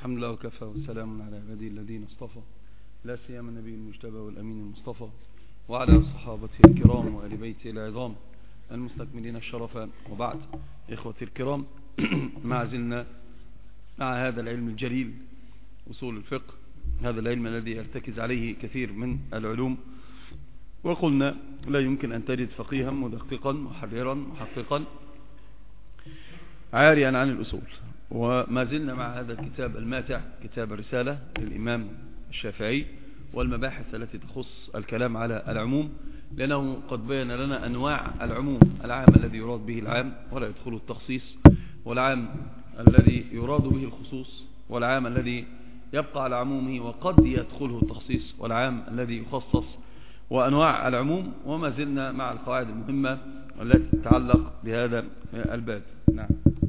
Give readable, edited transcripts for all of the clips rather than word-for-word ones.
الحمد لله وكفى والسلام على عباده الذين اصطفى، لا سيما النبي المجتبى والأمين المصطفى وعلى صحابته الكرام وآل بيته العظام المستكملين الشرف. وبعد، إخوتي الكرام، ما زلنا مع هذا العلم الجليل أصول الفقه، هذا العلم الذي يرتكز عليه كثير من العلوم، وقلنا لا يمكن أن تجد فقيها مدققا محررا محققا عاريا عن الأصول. وما زلنا مع هذا الكتاب الماتع، كتاب الرسالة للإمام الشافعي، والمباحث التي تخص الكلام على العموم، لأنه قد بين لنا أنواع العموم: العام الذي يراد به العام ولا يدخل التخصيص، والعام الذي يراد به الخصوص، والعام الذي يبقى على عمومه وقد يدخله التخصيص، والعام الذي يخصص، وأنواع العموم. وما زلنا مع القواعد المهمة التي تتعلق بهذا الباب. نعم.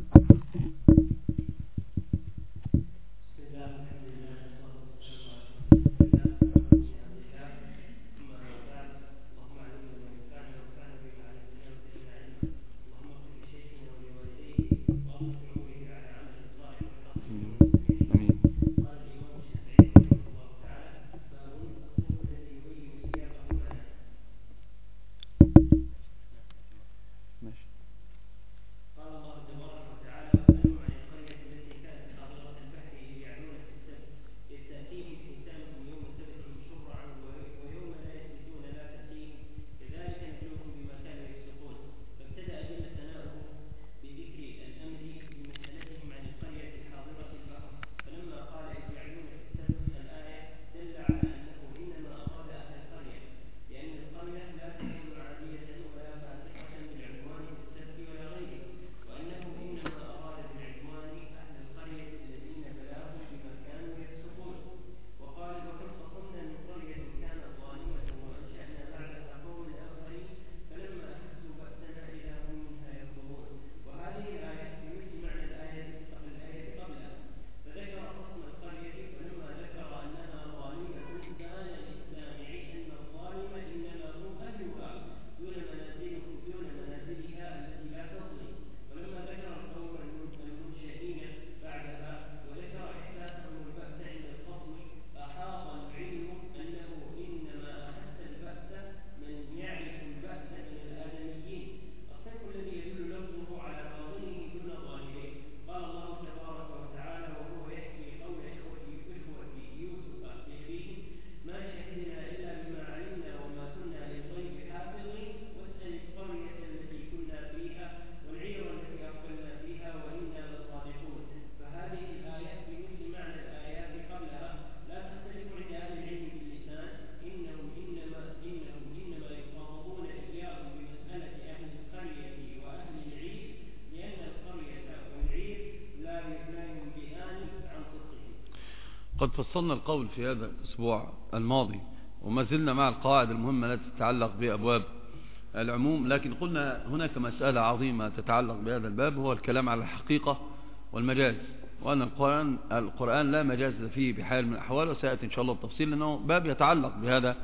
قد فصلنا القول في هذا الأسبوع الماضي، وما زلنا مع القواعد المهمة التي تتعلق بأبواب العموم، لكن قلنا هناك مسألة عظيمة تتعلق بهذا الباب، هو الكلام على الحقيقة والمجاز، وأن القرآن لا مجاز فيه بحال من الأحوال، وسيأتي إن شاء الله التفصيل، لأنه باب يتعلق بهذه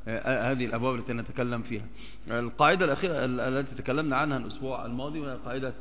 الأبواب التي نتكلم فيها. القاعدة الأخيرة التي تكلمنا عنها الأسبوع الماضي وهي قاعدة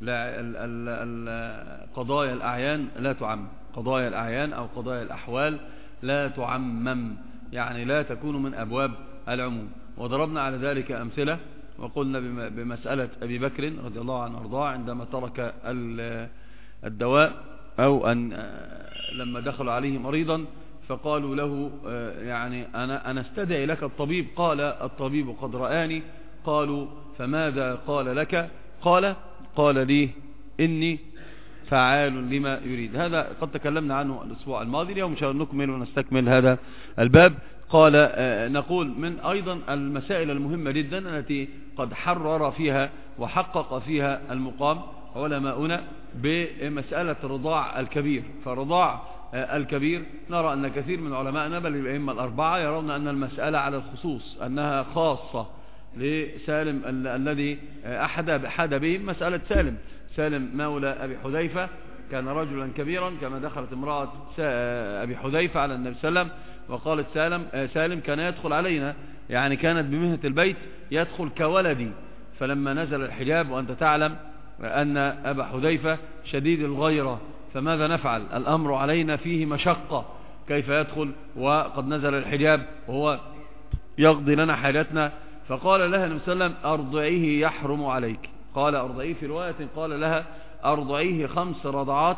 قضايا الأعيان لا تعمم، قضايا الأعيان أو قضايا الأحوال لا تعمم، يعني لا تكون من أبواب العموم. وضربنا على ذلك أمثلة، وقلنا بمسألة أبي بكر رضي الله عنه وارضاه عندما ترك الدواء، أو أن لما دخلوا عليه مريضا فقالوا له يعني أنا استدعي لك الطبيب، قال الطبيب قد رآني. قالوا فماذا قال لك؟ قال لي إني فعال لما يريد. هذا قد تكلمنا عنه الأسبوع الماضي، اليوم إن شاء الله نكمل ونستكمل هذا الباب. قال نقول من أيضا المسائل المهمة جدا التي قد حرر فيها وحقق فيها المقام علماؤنا بمسألة رضاع الكبير. فرضاع الكبير نرى أن كثير من علماءنا بل الأئمة الأربعة يرون أن المسألة على الخصوص، أنها خاصة لسالم الذي أحد بهم مسألة سالم مولى أبي حذيفة، كان رجلا كبيرا، كما دخلت امرأة أبي حذيفة على النبي صلى الله عليه وسلم وقالت سالم كان يدخل علينا، يعني كانت بمهنة البيت يدخل كولدي. فلما نزل الحجاب، وأنت تعلم أن أبا حذيفة شديد الغيرة، فماذا نفعل؟ الأمر علينا فيه مشقة، كيف يدخل وقد نزل الحجاب وهو يقضي لنا حاجتنا؟ فقال لها النبي صلى الله عليه وسلم أرضعيه يحرم عليك. قال أرضعيه في رواية قال لها أرضعيه 5 رضعات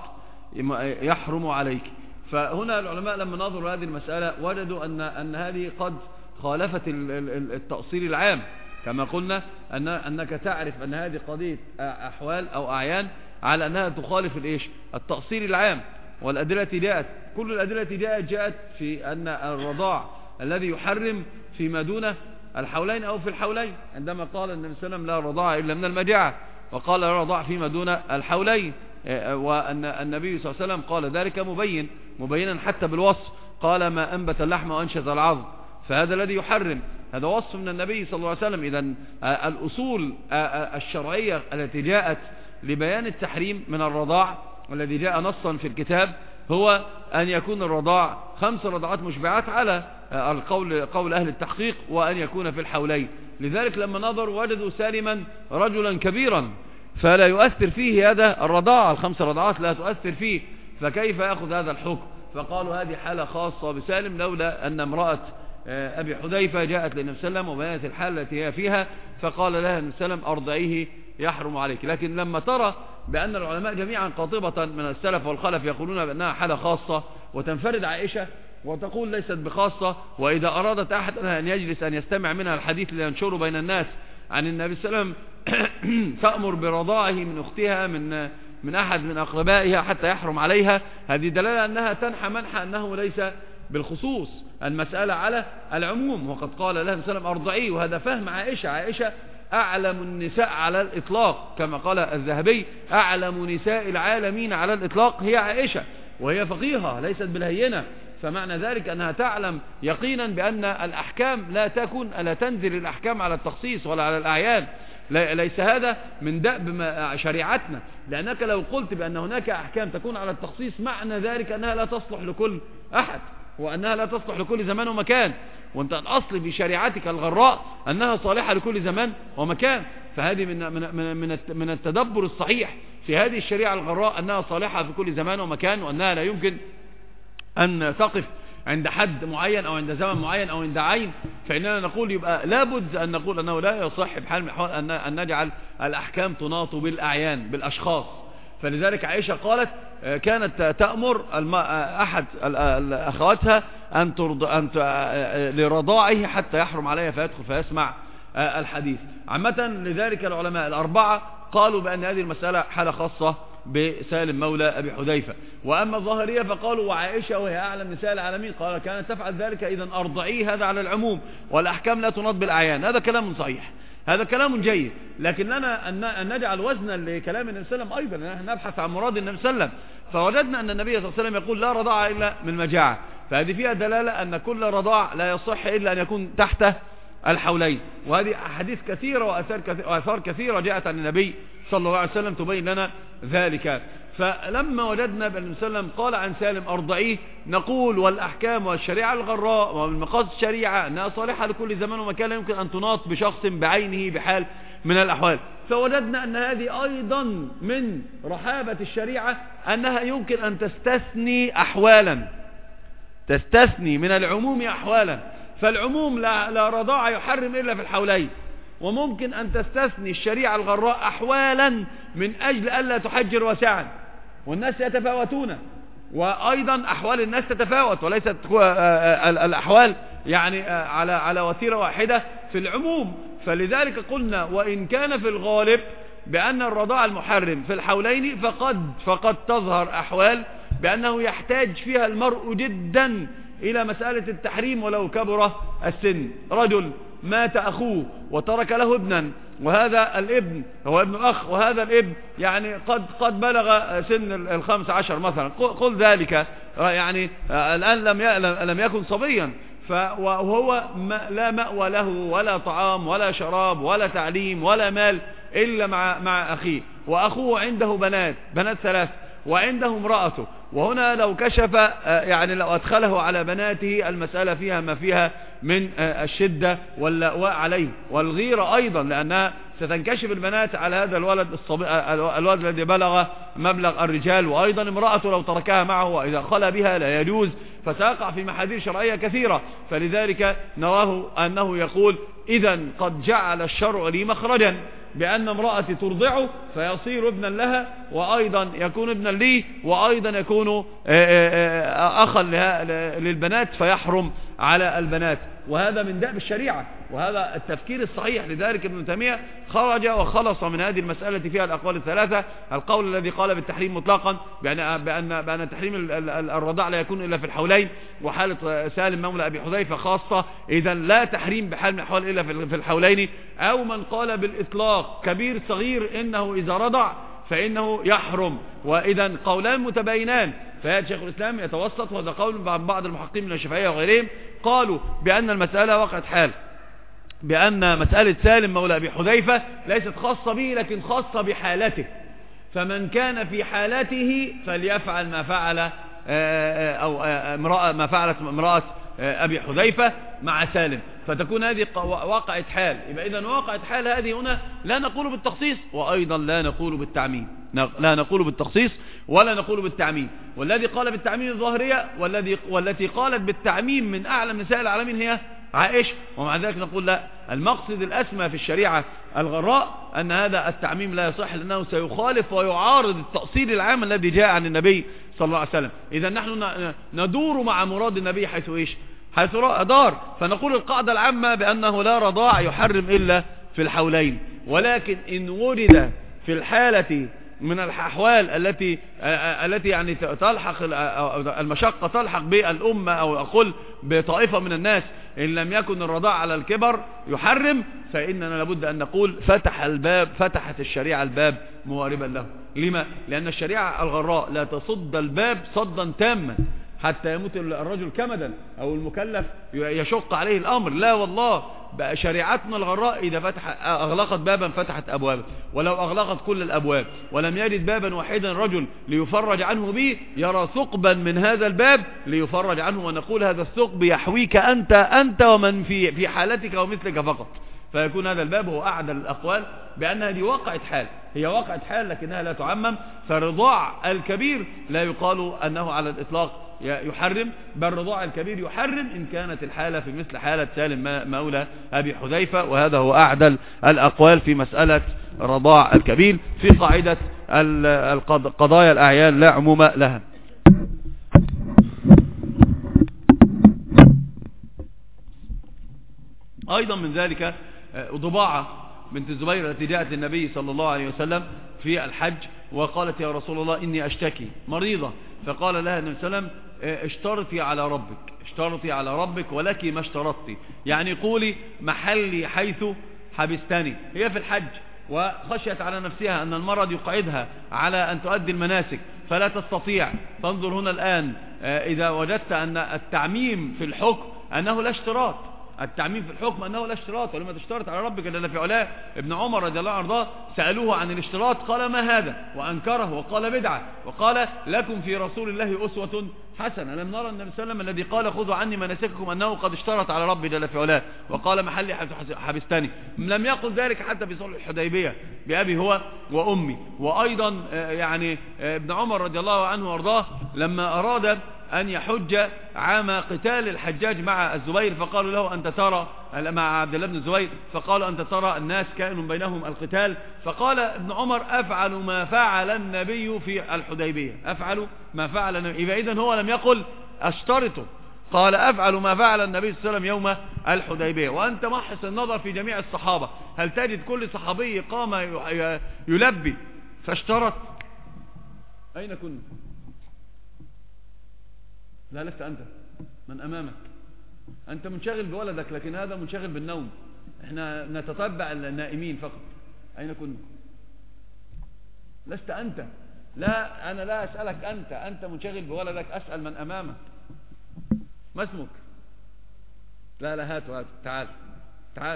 يحرم عليك. فهنا العلماء لما نظروا هذه المسألة وجدوا أن هذه قد خالفت التأصيل العام، كما قلنا أنك تعرف أن هذه قضية أحوال أو أعيان على أنها تخالف التأصيل العام. والأدلة جاءت، كل الأدلة جاءت في أن الرضاع الذي يحرم فيما دون الحولين أو في الحولين، عندما قال النبي صلى الله عليه وسلم لا رضاع إلا من المجاعة، وقال لا رضاع فيما دون الحولين، وأن النبي صلى الله عليه وسلم قال ذلك مبينا حتى بالوصف، قال ما أنبت اللحم وأنشز العظم، فهذا الذي يحرم، هذا وصف من النبي صلى الله عليه وسلم. إذن الأصول الشرعية التي جاءت لبيان التحريم من الرضاع والذي جاء نصا في الكتاب هو أن يكون الرضاع 5 رضعات مشبعات على قول أهل التحقيق، وأن يكون في الحولين. لذلك لما نظروا وجدوا سالما رجلا كبيرا فلا يؤثر فيه هذا الرضاع، 5 رضعات لا تؤثر فيه، فكيف يأخذ هذا الحكم؟ فقالوا هذه حالة خاصة بسالم، لولا أن امرأة أبي حذيفة جاءت للنبي صلى الله عليه وسلم وبيانت الحالة التي هي فيها، فقال لها النبي صلى الله عليه وسلم أرضعيه يحرم عليك. لكن لما ترى بأن العلماء جميعا قاطبة من السلف والخلف يقولون بأنها حالة خاصة، وتنفرد عائشة وتقول ليست بخاصة، وإذا أرادت أحد أن يجلس أن يستمع منها الحديث لينشره بين الناس عن النبي صلى الله عليه وسلم تأمر برضاعه من أختها من أحد من أقربائها حتى يحرم عليها، هذه دلالة أنها تنحى منحى أنه ليس بالخصوص، المسألة على العموم. وقد قال لها النبي صلى الله عليه وسلم أرضعيه، وهذا فهم عائشة أعلم النساء على الإطلاق، كما قال الذهبي أعلم نساء العالمين على الإطلاق هي عائشة، وهي فقيهة ليست بالهينة، فمعنى ذلك أنها تعلم يقينا بأن الأحكام لا تنزل الأحكام على التخصيص ولا على الأعيان، ليس هذا من دأب شريعتنا، لأنك لو قلت بأن هناك أحكام تكون على التخصيص معنى ذلك أنها لا تصلح لكل أحد، وأنها لا تصلح لكل زمان ومكان، وانت الأصل في شريعتك الغراء أنها صالحة لكل زمان ومكان. فهذه من التدبر الصحيح في هذه الشريعة الغراء أنها صالحة في كل زمان ومكان، وأنها لا يمكن أن تقف عند حد معين أو عند زمن معين أو عند عين. فإننا نقول يبقى لابد أن نقول أنه لا يصح بحال من الأحوال أن نجعل الأحكام تناط بالأعيان بالأشخاص. فلذلك عائشة قالت كانت تأمر أحد أخواتها لرضاعه حتى يحرم عليها فيدخل فيسمع الحديث. عامة لذلك العلماء الأربعة قالوا بأن هذه المسألة حالة خاصة بسالم مولى أبي حذيفة. وأما الظاهرية فقالوا وعائشة وهي أعلم نساء العالمين قال كانت تفعل ذلك، إذن أرضعيه هذا على العموم والأحكام لا تناط بالأعيان. هذا كلام صحيح، هذا كلام جيد، لكن لنا أن نجعل وزنا لكلام النبي صلى الله عليه وسلم أيضا، نحن نبحث عن مراد النبي صلى الله عليه وسلم. فوجدنا أن النبي صلى الله عليه وسلم يقول لا رضاعة إلا من مجاعة، فهذه فيها دلالة أن كل رضاع لا يصح إلا أن يكون تحت الحولين. وهذه أحاديث كثيرة وآثار كثيرة جاءت عن النبي صلى الله عليه وسلم تبين لنا ذلك. فلما وجدنا بأن النبي صلى الله عليه وسلم قال عن سالم أرضعيه، نقول والأحكام والشريعة الغراء والمقاصد الشريعة أنها صالحة لكل زمان ومكان، لا يمكن أن تناط بشخص بعينه بحال من الأحوال. فوجدنا أن هذه أيضا من رحابة الشريعة أنها يمكن أن تستثني أحوالا، تستثني من العموم أحوالا. فالعموم لا رضاعة يحرم إلا في الحولين، وممكن أن تستثني الشريعة الغراء أحوالا من أجل ألا تحجر واسعا، والناس يتفاوتون، وأيضا أحوال الناس تتفاوت وليست الأحوال يعني على وتيرة واحدة في العموم. فلذلك قلنا وإن كان في الغالب بأن الرضاع المحرم في الحولين فقد تظهر أحوال بأنه يحتاج فيها المرء جدا إلى مسألة التحريم ولو كبر السن. رجل مات أخوه وترك له ابنا، وهذا الابن هو ابن أخ، وهذا الابن يعني قد بلغ سن 15 مثلا، قل ذلك يعني الآن لم يكن صبيا، وهو لا مأوى له ولا طعام ولا شراب ولا تعليم ولا مال إلا مع أخيه، وأخوه عنده بنات 3 وعنده امرأته. وهنا لو كشف يعني لو أدخله على بناته المسألة فيها ما فيها من الشدة واللأواء عليه، والغيرة أيضا لأنها ستنكشف البنات على هذا الولد الذي بلغ مبلغ الرجال، وأيضا امرأته لو تركها معه وإذا خلى بها لا يجوز، فسيقع في محاذير شرعية كثيرة. فلذلك نراه أنه يقول إذا قد جعل الشرع لي مخرجا بأن امرأتي ترضعه فيصير ابنا لها، وأيضا يكون ابنا لي، وأيضا يكون أخا للبنات فيحرم على البنات. وهذا من دأب الشريعة، وهذا التفكير الصحيح. لذلك ابن تيمية خرج وخلص من هذه المسألة فيها الأقوال الثلاثة. القول الذي قال بالتحريم مطلقا بأن تحريم الرضاع لا يكون إلا في الحولين، وحالة سالم مولى أبي حذيفة خاصة، إذا لا تحريم بحال من الأحوال إلا في الحولين. أو من قال بالإطلاق كبير صغير إنه إذا رضع فإنه يحرم. وإذا قولان متباينان، فهذا شيخ الإسلام يتوسط، وهذا قول بعض المحققين من الشافعية وغيرهم قالوا بأن المسألة وقعت حال، بأن مسألة سالم مولى أبي حذيفة ليست خاصة به لكن خاصة بحالته، فمن كان في حالته فليفعل ما فعل أو ما فعلت امرأة أبي حذيفة مع سالم، فتكون هذه واقعة حال. يبقى إذن واقعة حال هذه هنا لا نقول بالتخصيص، وأيضا لا نقول بالتعميم، لا نقول بالتخصيص ولا نقول بالتعميم. والذي قال بالتعميم الظاهرية، والتي قالت بالتعميم من أعلم نساء العالمين هي عائشة. ومع ذلك نقول لا، المقصد الأسمى في الشريعة الغراء أن هذا التعميم لا يصح، لأنه سيخالف ويعارض التأصيل العام الذي جاء عن النبي صلى الله عليه وسلم. إذا نحن ندور مع مراد النبي حيث إيش؟ حيث دار. فنقول القاعدة العامة بأنه لا رضاع يحرم إلا في الحولين، ولكن إن ورد في الحالة من الأحوال التي يعني تلحق المشقة تلحق بالأمة أو أقول بطائفة من الناس، إن لم يكن الرضاع على الكبر يحرم، فإننا لابد أن نقول فتحت الشريعة الباب مواربا له. لما؟ لأن الشريعة الغراء لا تصد الباب صدا تاما حتى يموت الرجل كمدا أو المكلف يشق عليه الأمر. لا والله، بقى شريعتنا الغراء إذا أغلقت بابا فتحت أبوابا، ولو أغلقت كل الأبواب ولم يجد بابا واحدا رجل ليفرج عنه به، يرى ثقبا من هذا الباب ليفرج عنه، ونقول هذا الثقب يحويك أنت ومن في حالتك ومثلك فقط. فيكون هذا الباب هو أعدل الأقوال بأن هذه واقعة حال، هي واقعة حال لكنها لا تعمم. فرضاع الكبير لا يقال أنه على الإطلاق يحرم، بل رضاع الكبير يحرم إن كانت الحالة في مثل حالة سالم مولى أبي حذيفة، وهذا هو أعدل الأقوال في مسألة رضاع الكبير في قاعدة قضايا الأعيان لا عموم لها. أيضا من ذلك ضباعة بنت الزبير التي جاءت للنبي صلى الله عليه وسلم في الحج وقالت يا رسول الله إني أشتكي مريضة، فقال لها النبي صلى الله عليه وسلم اشترطي على ربك ولك ما اشترطتي، يعني قولي محلي حيث حبستني. هي في الحج وخشيت على نفسها أن المرض يقعدها على أن تؤدي المناسك فلا تستطيع. فانظر هنا الآن إذا وجدت أن التعميم في الحكم أنه لا اشتراط، التعميم في الحكم أنه لا اشتراط، ولما تشترط على ربك جل في علاه. ابن عمر رضي الله عنه سألوه عن الاشتراط قال ما هذا، وأنكره وقال بدعة، وقال لكم في رسول الله أسوة حسنة. لم نرى النبي صلى الله عليه وسلم الذي قال خذوا عني مناسككم أنه قد اشترط على ربي جل في علاه وقال محلي حبستني. لم يقل ذلك حتى في صلح الحديبية بأبي هو وأمي. وأيضا يعني ابن عمر رضي الله عنه وارضاه لما أراد أن يحج عام قتال الحجاج مع الزبير فقالوا له أنت ترى مع عبد الله بن الزبير، فقالوا أنت ترى الناس كائن بينهم القتال، فقال ابن عمر أفعل ما فعل النبي في الحديبية، أفعل ما فعل النبي. إذن هو لم يقل أشترطه، قال أفعل ما فعل النبي صلى الله عليه وسلم يوم الحديبية. وأنت محص النظر في جميع الصحابة، هل تجد كل صحابي قام يلبي فاشترط؟ أين كنا؟ لا لست أنت، من أمامك أنت منشغل بولدك، لكن هذا منشغل بالنوم، احنا نتتبع النائمين فقط. أين كنا؟ لست أنت، لا أنا لا أسألك أنت منشغل بولدك، أسأل من أمامك. ما اسمك؟ لا هات تعال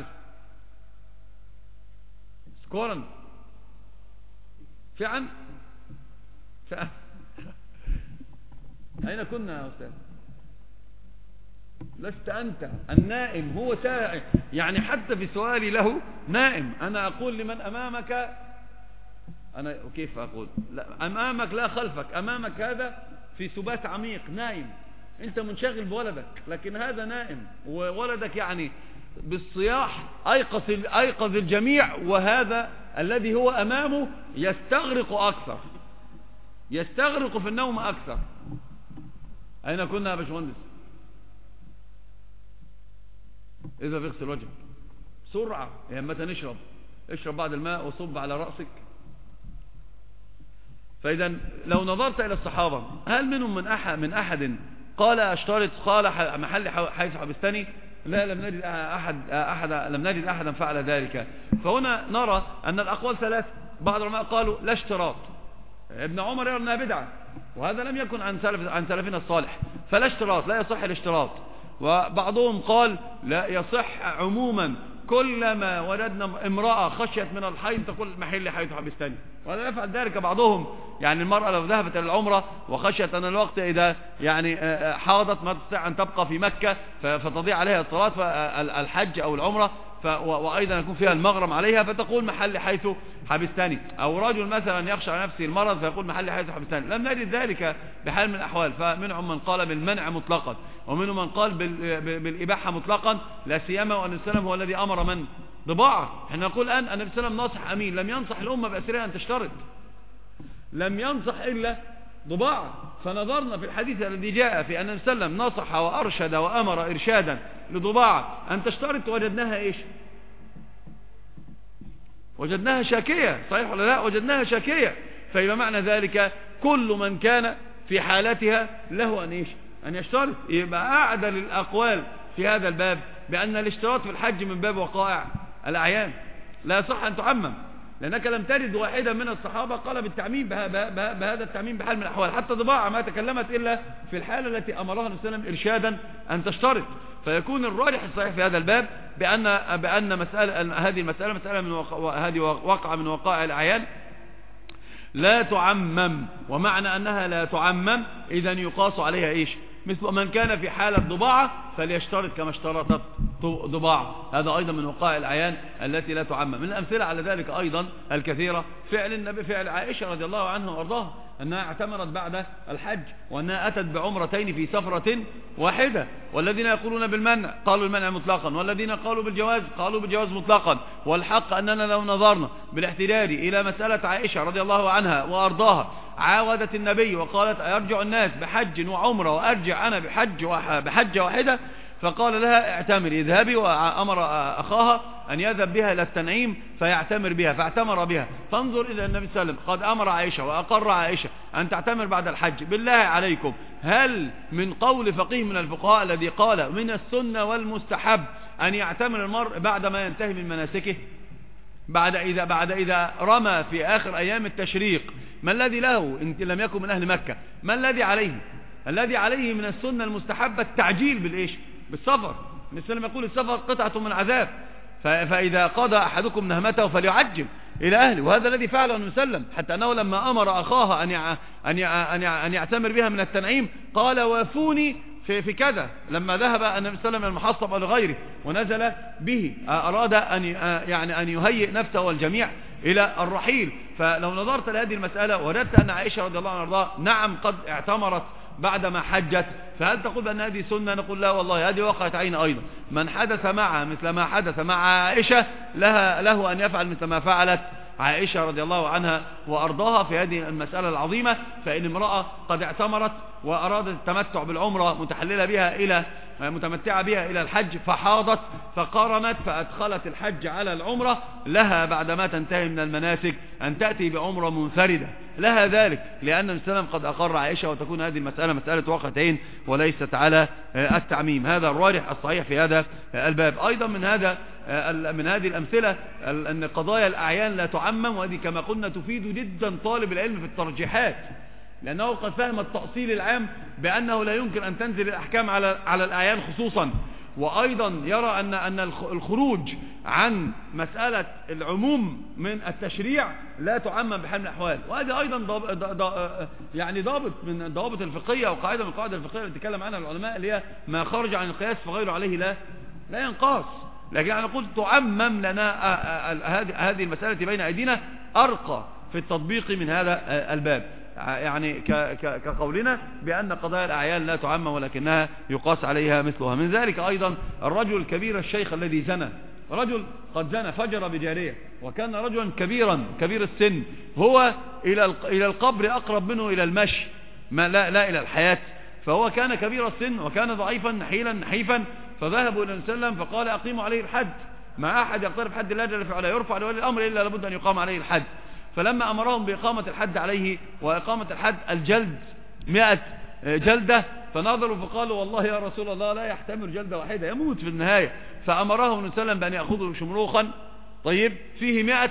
سكورا فعلا أين كنا يا أستاذ؟ لست أنت النائم، هو ساعي. يعني حتى في سؤالي له نائم. أنا أقول لمن أمامك، أنا كيف أقول؟ لا أمامك لا خلفك، أمامك هذا في سبات عميق نائم، أنت منشغل بولدك، لكن هذا نائم، وولدك يعني بالصياح أيقظ الجميع، وهذا الذي هو أمامه يستغرق أكثر، يستغرق في النوم أكثر. أين كنا يا باشمهندس؟ إذا بيغسل وجهك بسرعة، يا متى نشرب، اشرب بعد الماء وصب على رأسك. فإذا لو نظرت إلى الصحابة، هل منهم من أحد قال أشترط، قال محل حيث حبستني؟ لا، لم نجد أحدا فعل ذلك. فهنا نرى أن الأقوال ثلاثة. بعض العلماء قالوا لا اشتراط، ابن عمر يرى أنها بدعة، وهذا لم يكن عن سلفنا الصالح، فلا اشتراط، لا يصح الاشتراط. وبعضهم قال لا يصح عموما، كلما وجدنا امرأة خشيت من الحيض تقول محل حيث حبستني، ولا يفعل ذلك بعضهم. يعني المرأة لو ذهبت إلى العمرة وخشيت أن الوقت إذا يعني حاضت ما تستطيع أن تبقى في مكة فتضيع عليها الصلاة فالحج أو العمرة، وأيضا يكون فيها المغرم عليها فتقول محل حيث حبستني. أو رجل مثلا يخشى على نفسه المرض فيقول محل حيث حبستني. لم نجد ذلك بحال من الأحوال. فمنهم من قال بالمنع مطلقا، ومنهم من قال بالإباحة مطلقا، لا سيما وأن السلام هو الذي أمر من ضباعة. احنا نقول الآن أن السلام ناصح أمين، لم ينصح الأمة بأسرها أن تشترط، لم ينصح إلا ضباعة. فنظرنا في الحديث الذي جاء في أن السلام نصح وأرشد وأمر إرشادا لضباعة أن تشترط، وجدناها إيش؟ وجدناها شاكية، صحيح ولا لا؟ وجدناها شاكية. فيبقى معنى ذلك كل من كان في حالتها له أن إيش؟ أن يشترط. يبقى أعدل الأقوال في هذا الباب بأن الاشتراط في الحج من باب وقائع الأعيان، لا يصح أن تعمم، لأنك لم تجد واحدا من الصحابة قال بالتعميم بهذا التعميم بحال من الأحوال. حتى ضباعة ما تكلمت إلا في الحالة التي أمرها النبي صلى الله عليه وسلم إرشادا أن تشترط. فيكون الراجح الصحيح في هذا الباب بأن هذه المسألة هذه وقع من وقائع الأعيان لا تعمم. ومعنى أنها لا تعمم إذا يقاس عليها إيش؟ مثل من كان في حالة ضباعة فليشترط كما اشترطت ضباعة. هذا أيضا من وقائع الأعيان التي لا تعمم. من الأمثلة على ذلك أيضا الكثيرة فعل النبي، فعل عائشة رضي الله عنها وأرضاها، أنها اعتمرت بعد الحج، وأنها أتت بعمرتين في سفرة واحدة. والذين يقولون بالمنع قالوا المنع مطلقا، والذين قالوا بالجواز قالوا بالجواز مطلقا. والحق أننا لو نظرنا بالاحتداد إلى مسألة عائشة رضي الله عنها وأرضاها، عاودت النبي وقالت أيرجع الناس بحج وعمرة وأرجع أنا بحجة واحدة، فقال لها اعتمري، اذهبي، وأمر أخاها أن يذهب بها إلى التنعيم فيعتمر بها، فاعتمر بها. فانظر إلى النبي صلى الله عليه وسلم قد أمر عائشة وأقر عائشة أن تعتمر بعد الحج. بالله عليكم، هل من قول فقيه من الفقهاء الذي قال من السنة والمستحب أن يعتمر المرء بعد ما ينتهي من مناسكه، بعد إذا رمى في آخر أيام التشريق؟ ما الذي له إن لم يكن من أهل مكة؟ ما الذي عليه؟ الذي عليه من السنة المستحبة التعجيل بالإيش؟ بالسفر. الإسلام يقول السفر قطعة من عذاب، فإذا قضى أحدكم نهمته فليعجل إلى أهله. وهذا الذي فعله النبي صلى الله عليه وسلم، حتى أنه لما أمر أخاها أن يعتمر بها من التنعيم قال وافوني في كذا. لما ذهب النبي صلى الله عليه وسلم من المحصب أو لغيره ونزل به، أراد أن يهيئ نفسه والجميع إلى الرحيل. فلو نظرت لهذه المسألة وجدت أن عائشة رضي الله عنها نعم قد اعتمرت بعدما حجت، فهل تقول بأن هذه سنة؟ نقول لا والله، هذه وقعت عين أيضا. من حدث معها مثل ما حدث مع عائشة له أن يفعل مثل ما فعلت عائشة رضي الله عنها وأرضاها في هذه المسألة العظيمة. فإن امرأة قد اعتمرت وأرادت التمتع بالعمرة متمتعة بها إلى الحج، فحاضت فقارنت فأدخلت الحج على العمرة، لها بعدما تنتهي من المناسك أن تأتي بعمرة منفردة لها ذلك، لأن السلام قد أقر عائشة، وتكون هذه المسألة مسألة وقتين وليست على التعميم. هذا الراجح الصحيح في هذا الباب. أيضا من هذه الأمثلة أن قضايا الأعيان لا تعمم، وهذه كما قلنا تفيد جدا طالب العلم في الترجيحات، لأنه قد فهم التأصيل العام بأنه لا يمكن أن تنزل الأحكام على الأعيان خصوصا، وأيضا يرى أن الخروج عن مسألة العموم من التشريع لا تعمم بحال من الأحوال. وهذا أيضا يعني ضابط من الضوابط الفقهية وقاعدة من القواعد الفقهية اللي تكلم عنها العلماء، اللي هي ما خرج عن القياس فغيره عليه لا ينقاس. لكن أنا قلت تعمم لنا هذه المسألة بين أيدينا أرقى في التطبيق من هذا الباب، يعني كقولنا بأن قضايا الأعيان لا تعمم ولكنها يقاس عليها مثلها. من ذلك أيضا الرجل الكبير الشيخ الذي زنى، رجل قد زنى فجر بجارية، وكان رجلا كبيرا كبير السن، هو إلى القبر أقرب منه إلى المشي لا إلى الحياة، فهو كان كبير السن وكان ضعيفا نحيلا نحيفا، فذهبوا إلى النبي صلى الله عليه وسلم فقال أقيموا عليه الحد، ما أحد يقترب حد الله جل وعلا يرفع لولي الأمر إلا لابد أن يقام عليه الحد. فلما أمرهم بإقامة الحد عليه وإقامة الحد الجلد 100 جلدة، فنظروا فقالوا والله يا رسول الله لا يحتمل جلدة واحدة يموت في النهاية. فأمرهم النبي صلى الله عليه وسلم بأن يأخذوا شمروخا طيب فيه 100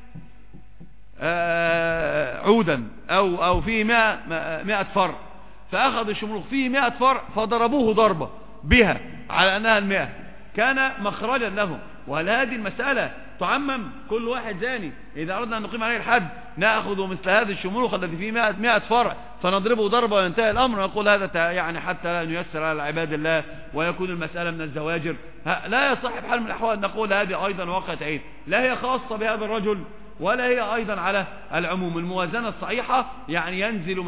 عودا أو فيه 100 فرع، فأخذوا الشمروخ فيه 100 فرع فضربوه ضربة بها على أنها 100 كان مخرجا لهم. وهل هذه المسألة تعمم؟ كل واحد زاني إذا أردنا أن نقيم عليه الحد نأخذ مثل هذا الشمروخ الذي فيه 100 فرع فنضربه ضربة وينتهي الأمر، ونقول هذا يعني حتى لا نيسر على عباد الله ويكون المسألة من الزواجر. لا يصح بحال من الأحوال نقول هذه أيضا واقعة عين، لا هي خاصة بهذا الرجل ولا هي أيضا على العموم. الموازنة الصحيحة يعني ينزل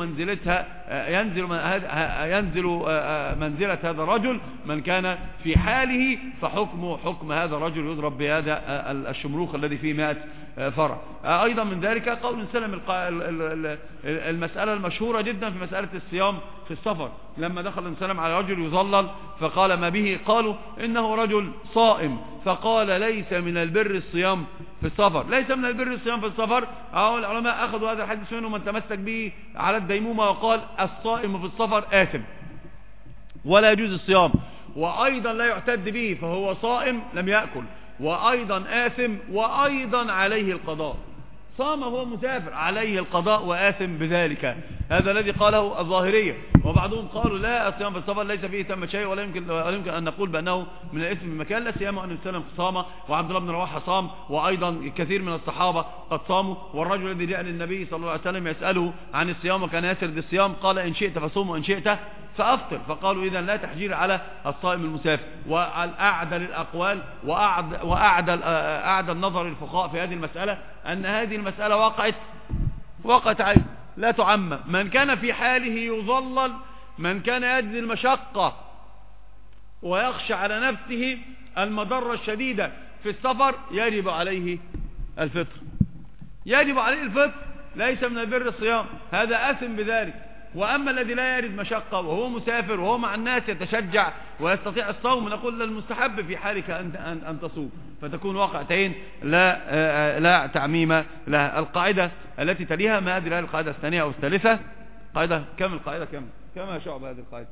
منزلة هذا الرجل من كان في حاله فحكمه حكم هذا الرجل يضرب بهذا الشمروخ الذي فيه 100 فرع. أيضا من ذلك قول سلم المسألة المشهورة جدا في مسألة الصيام في السفر، لما دخل السلام على رجل يظلل فقال ما به؟ قالوا إنه رجل صائم، فقال ليس من البر الصيام في السفر. ليس من البر الصيام في السفر. العلماء أخذوا هذا الحديث منه من تمسك به على الديمومة وقال الصائم في السفر آثم ولا يجوز الصيام، وأيضا لا يعتد به فهو صائم لم يأكل وأيضا آثم وأيضا عليه القضاء. صام وهو مسافر عليه القضاء وآثم بذلك. هذا الذي قاله الظاهرية. وبعضهم قالوا لا الصيام في السفر ليس فيه تم شيء ولا يمكن أن نقول بأنه من الإثم بمكان، لا سيما أن السلام صام وعبد الله بن رواحة صام وأيضا كثير من الصحابة قد صاموا. والرجل الذي جاء للنبي صلى الله عليه وسلم يسأله عن الصيام وكان يسرد الصيام قال إن شئت فصوم وإن شئت فأفطر، فقالوا إذن لا تحجير على الصائم المسافر. والأعدل الأقوال وأعدل نظر الفقهاء في هذه المسألة أن هذه المسألة وقعت عين لا تعمم. من كان في حاله يظلل، من كان يجزي المشقة ويخشى على نفسه المضرة الشديدة في السفر يجب عليه الفطر، يجب عليه الفطر، ليس من البر الصيام، هذا أثم بذلك. وأما الذي لا يرد مشقة وهو مسافر وهو مع الناس يتشجع ويستطيع الصوم نقول المستحب في حالك أن تصوم، فتكون واقعتين لا تعميم لها. القاعدة التي تليها ما أدري القاعدة الثانية أو الثالثة، قاعدة كم القاعدة كم شعب هذه القاعدة؟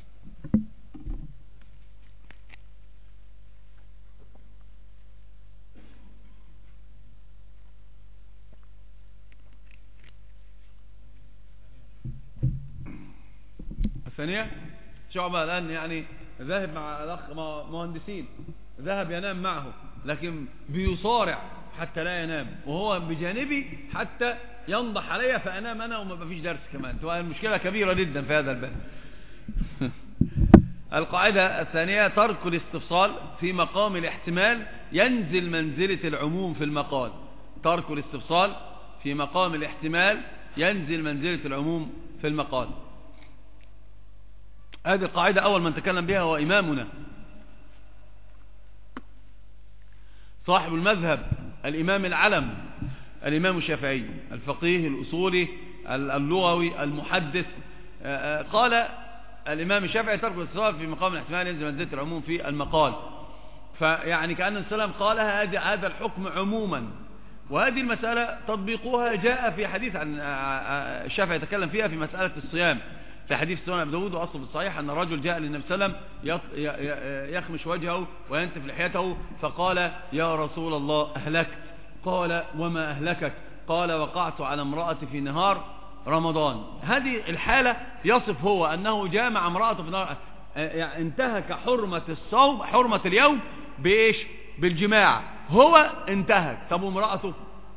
الثانية شعبة الآن يعني ذاهب مع الأخ مهندسين، ذهب ينام معه لكن بيصارع حتى لا ينام وهو بجانبي حتى ينضح علي فأنام أنا وما فيش درس كمان. المشكلة كبيرة جدا في هذا الباب. القاعدة الثانية ترك الاستفصال في مقام الاحتمال ينزل منزلة العموم في المقال. ترك الاستفصال في مقام الاحتمال ينزل منزلة العموم في المقال. هذه القاعدة أول من تكلم بها هو إمامنا صاحب المذهب الإمام العلم الإمام الشافعي الفقيه الأصولي اللغوي المحدث. قال الإمام الشافعي ترك الاستفصال في مقام الاحتمال ينزل منزلة العموم في المقال. فيعني كأن السلام قال هذا الحكم عموما. وهذه المسألة تطبيقها جاء في حديث عن الشافعي يتكلم فيها في مسألة الصيام في حديث سنن أبي داود وأصله بالصحيح أن الرجل جاء للنبي صلى الله عليه وسلم يخمش وجهه وينتف لحيته فقال يا رسول الله أهلكت. قال وما أهلكك؟ قال وقعت على امرأة في نهار رمضان. هذه الحالة يصف هو أنه جامع امرأة في نهار. يعني انتهك حرمة الصوم حرمة اليوم بإيش؟ بالجماع. هو انتهك. طب وامرأته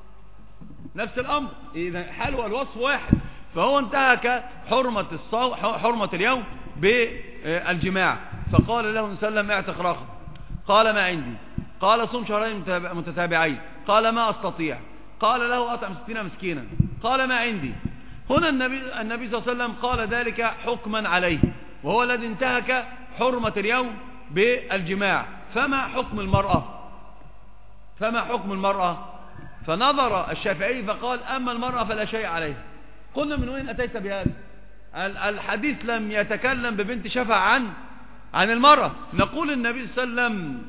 نفس الأمر، إذا حال والوصف واحد. فهو انتهك حرمة الصوم حرمة اليوم بالجماع. فقال له سلم اعتق رقبة. قال ما عندي. قال صم شهرين متتابعين. قال ما أستطيع. قال له أطعم 60 مسكينا. قال ما عندي. هنا النبي صلى الله عليه وسلم قال ذلك حكما عليه، وهو الذي انتهك حرمة اليوم بالجماع. فما حكم المرأة؟ فما حكم المرأة؟ فنظر الشافعي فقال أما المرأة فلا شيء عليها. قلنا من وين أتيت بهذا؟ الحديث لم يتكلم ببنت شفع عن المرأة. نقول النبي صلى الله عليه وسلم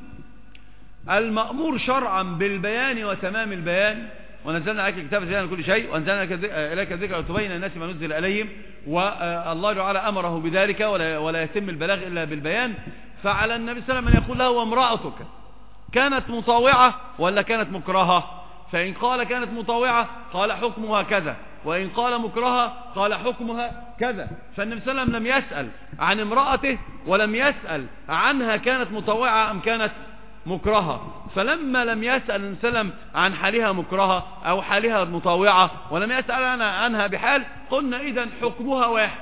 المأمور شرعا بالبيان وتمام البيان، ونزلنا عليك الكتاب تبيانا كل شيء، وانزلنا إليك الذكر وتبين الناس ما نزل إليهم، والله تعالى أمره بذلك ولا يتم البلاغ إلا بالبيان. فعلى النبي صلى الله عليه وسلم أن يقول له وامرأتك كانت مطاوعة ولا كانت مكرهة؟ فإن قال كانت مطاوعة قال حكمها كذا، وإن قال مكرهة قال حكمها كذا. فالنبي صلى الله عليه وسلم لم يسأل عن امرأته ولم يسأل عنها كانت مطاوعة أم كانت مكرهة. فلما لم يسأل النبي صلى الله عليه وسلم عن حالها مكرهة أو حالها مطاوعة ولم يسأل عنها بحال، قلنا إذن حكمها واحد.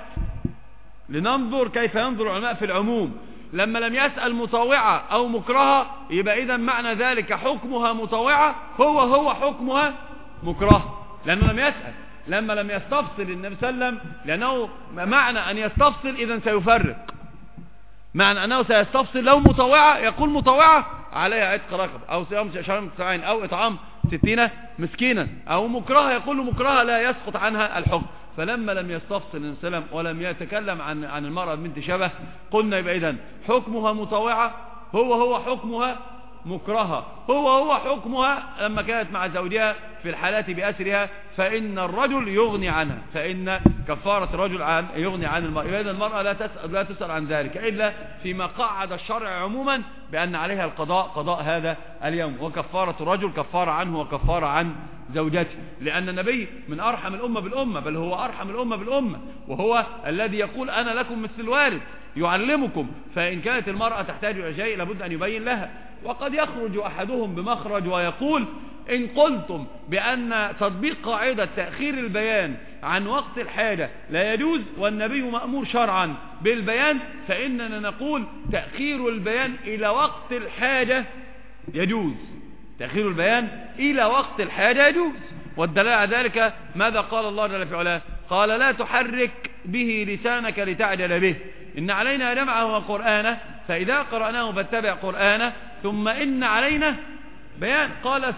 لننظر كيف ينظر العلماء في العموم. لما لم يسأل مطاوعة أو مكرهة يبقى إذن معنى ذلك حكمها مطاوعة هو حكمها مكرهة، لأنه لم يسأل. لما لم يستفصل النبي صلى الله عليه وسلم، لأنه معنى أن يستفصل إذن سيفرق. معنى أنه سيستفصل لو مطاوعة يقول مطاوعة عليها عتق رقبة أو صيام شهرين متتابعين أو إطعام 60 مسكينا، أو مكرهة يقول مكرهة لا يسقط عنها الحكم. فلما لم يستفصل النبي صلى الله عليه وسلم ولم يتكلم عن المرأة بنت شبه، قلنا يبقى إذن حكمها مطاوعة هو حكمها مكرهة، هو حكمها لما كانت مع زوجها في الحالات بأسرها، فإن الرجل يغني عنها، فإن كفارة الرجل يغني عن المرأة. إذن المرأة لا تسأل عن ذلك إلا فيما قعد الشرع عموما بأن عليها قضاء هذا اليوم، وكفارة الرجل كفارة عنه وكفارة عن زوجته، لأن النبي من أرحم الأمة بالأمة، بل هو أرحم الأمة بالأمة، وهو الذي يقول أنا لكم مثل الوالد يعلمكم. فإن كانت المرأة تحتاج إلى شيء لابد أن يبين لها. وقد يخرج أحدهم بمخرج ويقول إن قلتم بأن تطبيق قاعدة تأخير البيان عن وقت الحاجة لا يجوز والنبي مأمور شرعا بالبيان، فإننا نقول تأخير البيان إلى وقت الحاجة يجوز. تأخير البيان إلى وقت الحاجة يجوز. والدليل على ذلك ماذا قال الله جل في علاه؟ قال لا تحرك به لسانك لتعجل به إن علينا جمعه وقرآنه فإذا قرأناه فاتبع قرآنه ثم إن علينا بيان. قال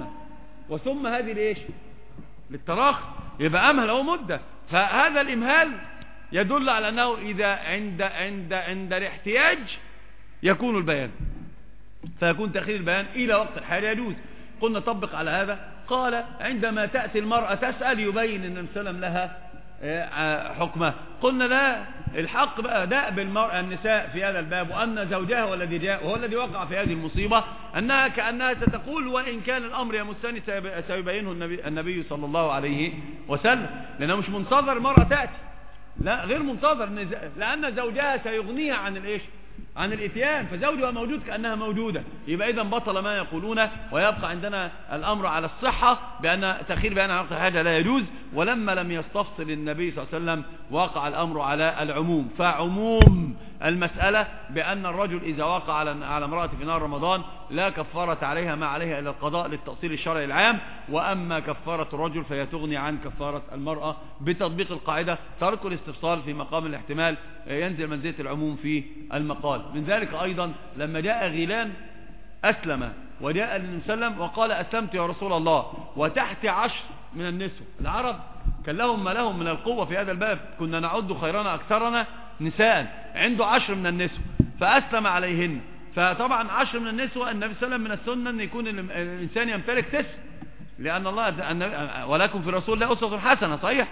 ثم هذه ليش؟ للتراخي، يبقى أمهل مدة. فهذا الإمهال يدل على أنه إذا عند الاحتياج يكون البيان، فيكون تأخير البيان إلى وقت الحاجة يجوز. قلنا طبق على هذا. قال عندما تأتي المرأة تسأل يبين النبي صلى الله عليه وسلم لها حكمه. قلنا لا، الحق بقى دأب النساء في هذا الباب، وأن زوجها هو الذي جاء وهو الذي وقع في هذه المصيبة، أنها كأنها ستقول وإن كان الأمر يمسني سيبينه النبي صلى الله عليه وسلم، لأنه مش منتظر المرأة تأتي، لا غير منتظر، لأن زوجها سيغنيها عن الإيش؟ عن الاتيان، فزوجها موجود كأنها موجودة. يبقى إذن بطل ما يقولون، ويبقى عندنا الأمر على الصحة بأن تأخير بيان عن وقت الحاجة لا يجوز. ولما لم يستفصل النبي صلى الله عليه وسلم وقع الأمر على العموم. فعموم المسألة بأن الرجل إذا وقع على امرأة في نهار رمضان لا كفارة عليها ما عليها إلا القضاء للتأصيل الشرعي العام، وأما كفارة الرجل فهي تغني عن كفارة المرأة بتطبيق القاعدة. ترك الاستفصال في مقام الاحتمال ينزل منزلة العموم في المقال. من ذلك أيضا لما جاء غيلان أسلم وجاء النبي صلى الله عليه وسلم وقال أسلمت يا رسول الله، وتحت 10 من النسوة. العرب كان لهم ما لهم من القوة في هذا الباب، كنا نعد خيرنا أكثرنا نساء، عنده 10 من النسوة فأسلم عليهن. فطبعا 10 من النسوة النبي صلى الله عليه وسلم من السنة أن يكون الإنسان يمتلك 9، لأن الله ولكم في رسول الله أسوة حسنة. صحيح؟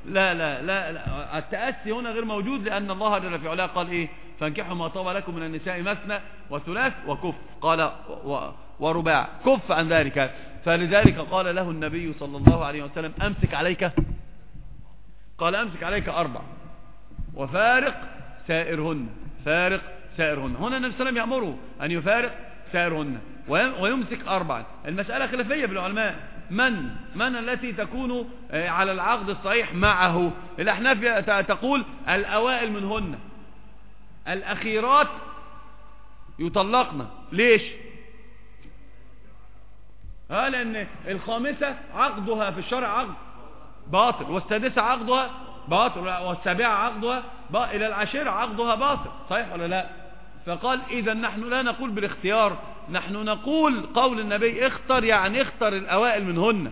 لا التأسي هنا غير موجود، لأن الله جل في علاه قال إيه؟ فانكحوا ما طاب لكم من النساء مثنى وثلاث وكف، قال ورباع، كف عن ذلك. فلذلك قال له النبي صلى الله عليه وسلم أمسك عليك، قال أمسك عليك 4 وفارق سائرهن. فارق سائرهن. هنا النبي صلى الله عليه وسلم يأمره أن يفارق سائرهن ويمسك 4. المسألة خلافية بالعلماء، من التي تكون على العقد الصحيح معه. الأحناف تقول الأوائل منهن، الأخيرات يطلقن. ليش؟ لأن الخامسة عقدها في الشرع عقد باطل، والسادسة عقدها باطل، والسابعة عقدها إلى العاشرة عقدها باطل. صحيح ولا لا؟ فقال إذا نحن لا نقول بالاختيار، نحن نقول قول النبي اختر، يعني اختر الأوائل منهن.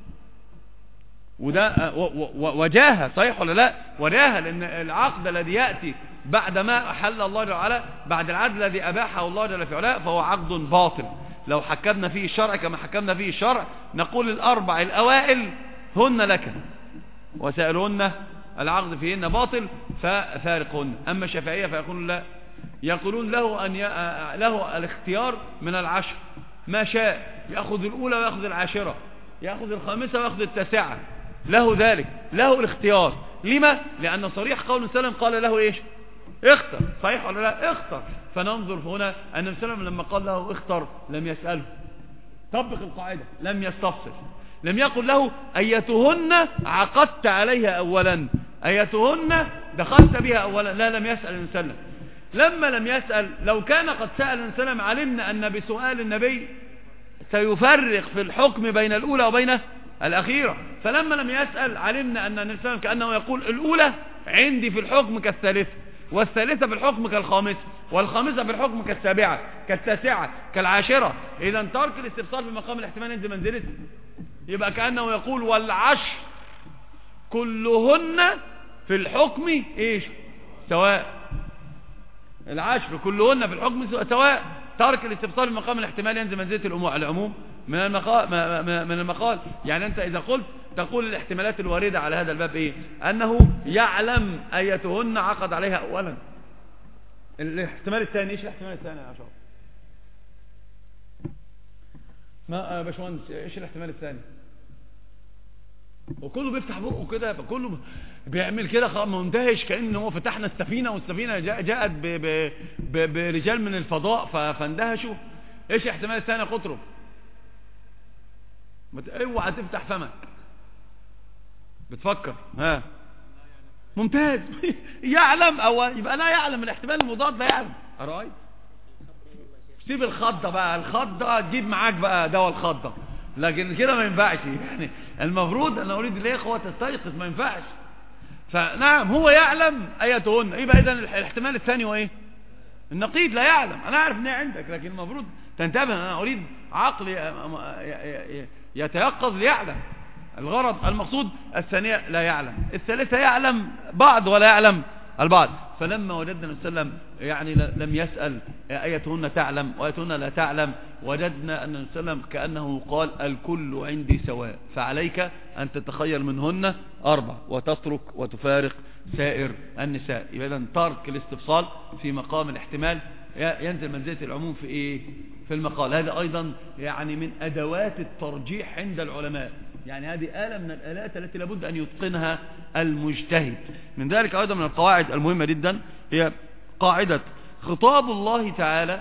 وده وجاهة. صحيح ولا لا؟ وجاهة، لأن العقد الذي يأتي بعد ما أحل الله جل وعلا، بعد العقد الذي أباحه الله جل وعلا، فهو عقد باطل. لو حكمنا فيه الشرع كما حكمنا فيه الشرع، نقول ال4 الأوائل هن لك، وسائرهن العقد فيهن باطل ففارقهن. أما الشافعية فيقولون لا، يقولون له الاختيار من 10 ما شاء، يأخذ الأولى ويأخذ العاشرة، يأخذ الخامسة ويأخذ التاسعة، له ذلك، له الاختيار. لما؟ لأن صريح قول سلم قال له إيش؟ اختر. صحيح ولا لا؟ اختر. فننظر هنا أن النبي صلى الله عليه وسلم لما قال له اختر لم يسأله، طبق القاعدة، لم يستفسر، لم يقل له أيتهن عقدت عليها أولا، أيتهن دخلت بها أولا. لا، لم يسأل النبي صلى الله عليه وسلم. لما لم يسأل، لو كان قد سأل النبي صلى الله عليه وسلم علمنا أن بسؤال النبي سيفرق في الحكم بين الأولى وبين الأخيرة. فلما لم يسأل علمنا أن النبي صلى الله عليه وسلم كأنه يقول الأولى عندي في الحكم كالثالثة، والثالثة في الحكم كالخامسة، والخامسة في الحكم كالسابعة، كالتاسعة، كالعاشرة. إذا ترك الاستفسار في مقام الاحتمال ينزل منزلته. يبقى كأنه يقول والعشر كلهن في الحكم إيش؟ سواء. العشر كلهن في الحكم سواء. ترك الاستفسار في مقام الاحتمال ينزل منزلة العموم من المقال. يعني أنت إذا قلت تقول الاحتمالات الواردة على هذا الباب إيه؟ أنه يعلم أيتهن عقد عليها أولا. الاحتمال الثاني إيش الاحتمال الثاني يا شباب؟ ما باشمهندس إيش الاحتمال الثاني؟ وكله بيفتح بقه كده، فكله بيعمل كده منتهش كأنه هو فتحنا السفينة، والسفينة جاءت برجال من الفضاء فاندهشوا. ايش الاحتمال الثاني يا قطرب؟ اوعى تفتح فمك، بتفكر. ممتاز. يعلم، او يبقى لا يعلم. الاحتمال المضاد لا يعلم. قرايب سيب الخضة بقى، الخضة تجيب معاك بقى دواء الخضة، لكن كده ما ينفعش. يعني المفروض انا اريد الاخوه تستيقظ، ما ينفعش. فنعم هو يعلم ايتهن، يبقى اذا الاحتمال الثاني هو ايه؟ النقيض لا يعلم. انا عارف ان هي عندك، لكن المفروض تنتبه. انا اريد عقل يتيقظ ليعلم. الغرض المقصود الثانية لا يعلم، الثالثة يعلم بعض ولا يعلم البعض. فلما وجدنا النبي صلى الله عليه وسلم يعني لم يسأل أيتهن تعلم وأيتهن لا تعلم، وجدنا أن النبي صلى الله عليه وسلم كأنه قال الكل عندي سواء، فعليك أن تتخير منهن 4 وتترك وتفارق سائر النساء. يبقى إذن ترك الاستفصال في مقام الاحتمال ينزل منزلة العموم في إيه؟ في المقال. هذا أيضا يعني من أدوات الترجيح عند العلماء. يعني هذه آلة من الآلات التي لابد أن يتقنها المجتهد. من ذلك أيضا من القواعد المهمة جدا هي قاعدة خطاب الله تعالى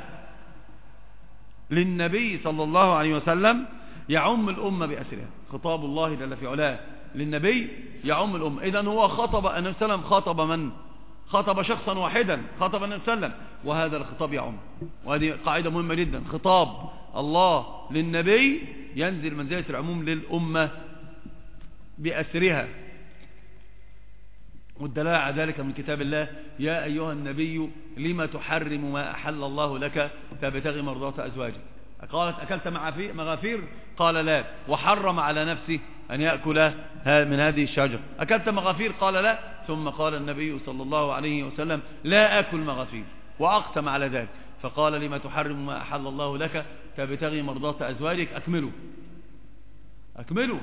للنبي صلى الله عليه وسلم يعم الأمة بأسرها. خطاب الله جل في علاه للنبي يعم الأمة. إذن هو خطب النبي صلى الله عليه وسلم، خطب من؟ خطب شخصا واحدا، خطب النبي صلى الله عليه وسلم، وهذا الخطاب يعم. وهذه قاعدة مهمة جدا. خطاب الله للنبي ينزل منزلة العموم للأمة بأسرها. والدلالة على ذلك من كتاب الله: يا أيها النبي لما تحرم ما أحل الله لك تبتغي مرضات أزواجك. قالت أكلت مغافير؟ قال لا. وحرم على نفسه أن يأكل من هذه الشجرة. أكلت مغافير؟ قال لا. ثم قال النبي صلى الله عليه وسلم لا أكل مغافير، وأقسم على ذلك. فقال لما تحرم ما أحل الله لك تبتغي مرضات أزواجك. أكملوا أكملوا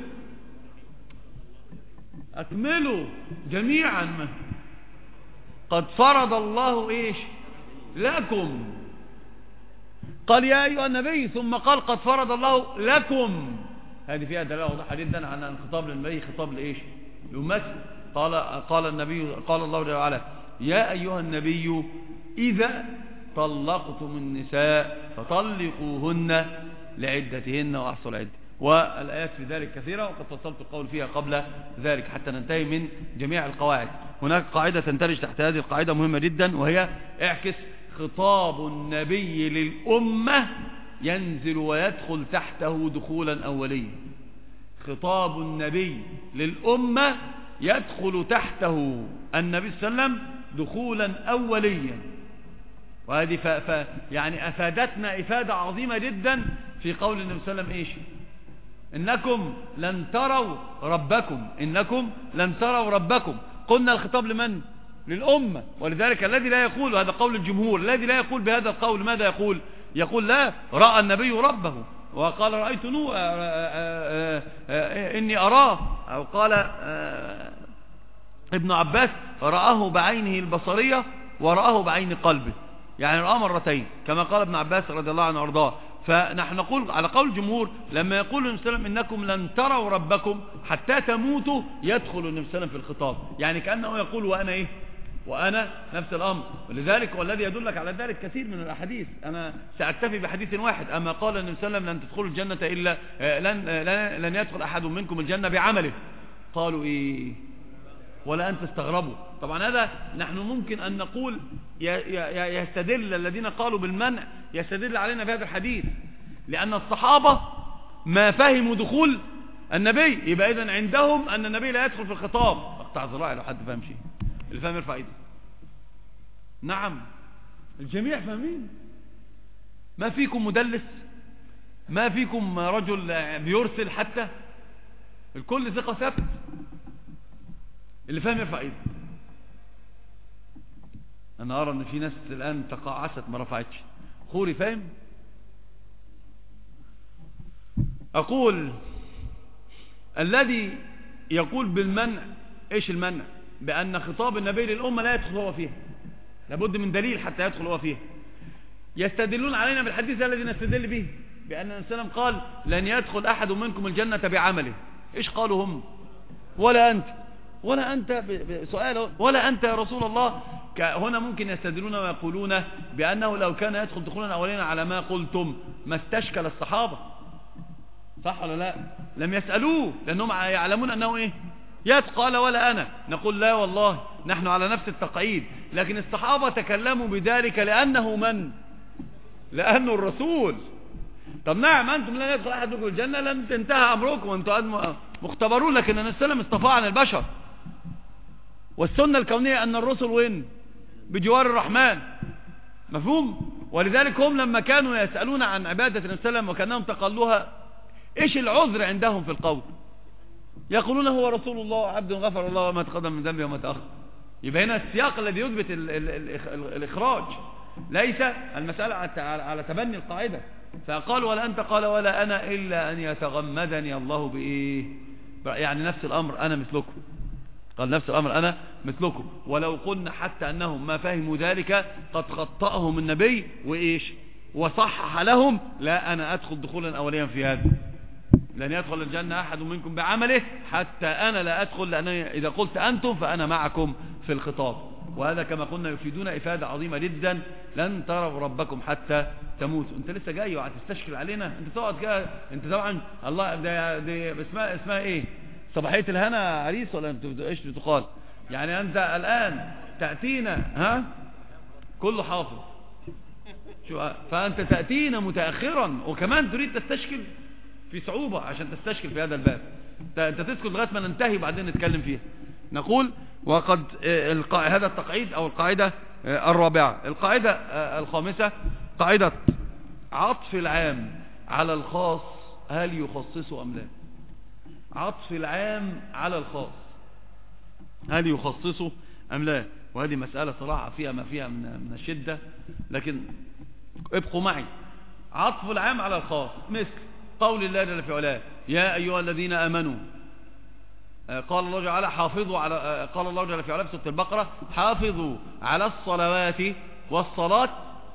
أكملوا جميعا. قد فرض الله إيش لكم. قال يا أيها النبي، ثم قال قد فرض الله لكم. هذه فيها دلالة واضحة جدا عن أن الخطاب للنبي خطاب لإيش؟ لأمته. قال النبي، قال الله جل وعلا: يا أيها النبي إذا طلقتم النساء فطلقوهن لعدتهن وأحصوا العدة. والآيات في ذلك كثيرة، وقد فصلت القول فيها قبل ذلك حتى ننتهي من جميع القواعد. هناك قاعدة تندرج تحت هذه القاعدة مهمة جدا، وهي اعكس خطاب النبي للأمة ينزل ويدخل تحته دخولا أوليا. خطاب النبي للأمة يدخل تحته النبي صلى الله عليه وسلم دخولا أوليا. وهذه يعني أفادتنا إفادة عظيمة جدا في قول النبي صلى الله عليه وسلم إيش؟ إنكم لن تروا ربكم، إنكم لن تروا ربكم. قلنا الخطاب لمن؟ للأمة. ولذلك الذي لا يقول، هذا قول الجمهور، الذي لا يقول بهذا القول ماذا يقول؟ يقول لا، رأى النبي ربه وقال رأيت إني أراه، أو قال ابن عباس رآه بعينه البصرية ورآه بعين قلبه، يعني رآه مرتين كما قال ابن عباس رضي الله عنه وارضاه. فنحن نقول على قول الجمهور لما يقول النبي صلى الله عليه وسلم إنكم لن تروا ربكم حتى تموتوا، يدخل النبي صلى الله عليه وسلم في الخطاب، يعني كأنه يقول وأنا إيه؟ وأنا نفس الأمر. ولذلك والذي يدلك على ذلك كثير من الأحاديث، أنا سأكتفي بحديث واحد. أما قال النبي صلى الله عليه وسلم لن تدخلوا الجنة إلا لن يدخل أحد منكم الجنة بعمله، قالوا إيه؟ ولا أن تستغربوا. طبعا هذا نحن ممكن أن نقول يستدل الذين قالوا بالمنع، يستدل علينا في هذا الحديث، لأن الصحابة ما فهموا دخول النبي، يبقى إذن عندهم أن النبي لا يدخل في الخطاب. اقطع ذراعي لو حد فهم شيء، اللي فاهم يرفع ايده. نعم الجميع فاهمين، ما فيكم مدلس، ما فيكم رجل بيرسل، حتى الكل ثقة ثبت. اللي فاهم يرفع ايده. انا ارى ان في ناس الان تقاعست ما رفعتش. خوري فاهم؟ اقول الذي يقول بالمنع، ايش المنع؟ بأن خطاب النبي للأمة لا يدخل هو فيها، لابد من دليل حتى يدخل هو فيها. يستدلون علينا بالحديث الذي نستدل به، بأن النبي صلى الله عليه وسلم قال لن يدخل أحد منكم الجنة بعمله. إيش قالوا هم؟ ولا أنت، ولا أنت سؤال، ولا أنت يا رسول الله. هنا ممكن يستدلون ويقولون بأنه لو كان يدخل دخولا أولينا على ما قلتم ما استشكل الصحابة، صح ولا لا؟ لم يسألوه لأنهم يعلمون أنه إيه؟ قال ولا أنا. نقول لا والله، نحن على نفس التقعيد، لكن الصحابة تكلموا بذلك لأنه من؟ لأنه الرسول. طب نعم أنتم لن يدخل أحد منكم الجنة، لن تنتهى أمركم وأنتم مختبرون، لكن النبي صلى الله عليه وسلم اصطفى عن البشر. والسنة الكونية أن الرسل وين؟ بجوار الرحمن، مفهوم؟ ولذلك هم لما كانوا يسألون عن عبادة النبي صلى الله عليه وسلم وكانهم تقلوها، إيش العذر عندهم في القول؟ يقولون هو رسول الله عبد غفر الله وما تقدم من ذنبه وما تأخر. يبقى هنا السياق الذي يثبت الإخراج، ليس المسألة على تبني القاعدة. فقال ولا أنت، قال ولا أنا إلا أن يتغمدني الله بإيه؟ يعني نفس الأمر أنا مثلكم. قال نفس الأمر أنا مثلكم. ولو قلنا حتى أنهم ما فهموا ذلك قد خطأهم النبي وإيش؟ وصحح لهم، لا أنا أدخل دخولا أوليا في هذا، لن يدخل الجنة أحد منكم بعمله حتى أنا لا أدخل، لأن إذا قلت أنتم فأنا معكم في الخطاب. وهذا كما قلنا يفيدنا إفادة عظيمة جدا. لن تروا ربكم حتى تموتوا. أنت لسه جاي وهتستشكل علينا؟ أنت تقعد كده، أنت طبعا الله دي اسمها إيه؟ صباحية الهنا عريس ولا أنت إيش بتقال؟ يعني أنت الآن تأتينا ها كله حافظ، شو فأنت تأتينا متأخرا وكمان تريد تستشكل في صعوبة عشان تستشكل في هذا الباب. انت تسكت لغاية ما ننتهي وبعدين نتكلم فيها. نقول وقد هذا التقعيد او القاعدة الرابعة. القاعدة الخامسة قاعدة عطف العام على الخاص، هل يخصصه ام لا؟ عطف العام على الخاص هل يخصصه ام لا؟ وهذه مسألة صراحة فيها ما فيها من الشدة، لكن ابقوا معي. عطف العام على الخاص مثل قول الله جل في علاه يا أيها الذين آمنوا، قال الله جل حافظوا على، قال الله جل في علاه في سورة البقرة حافظوا على الصلوات والصلاة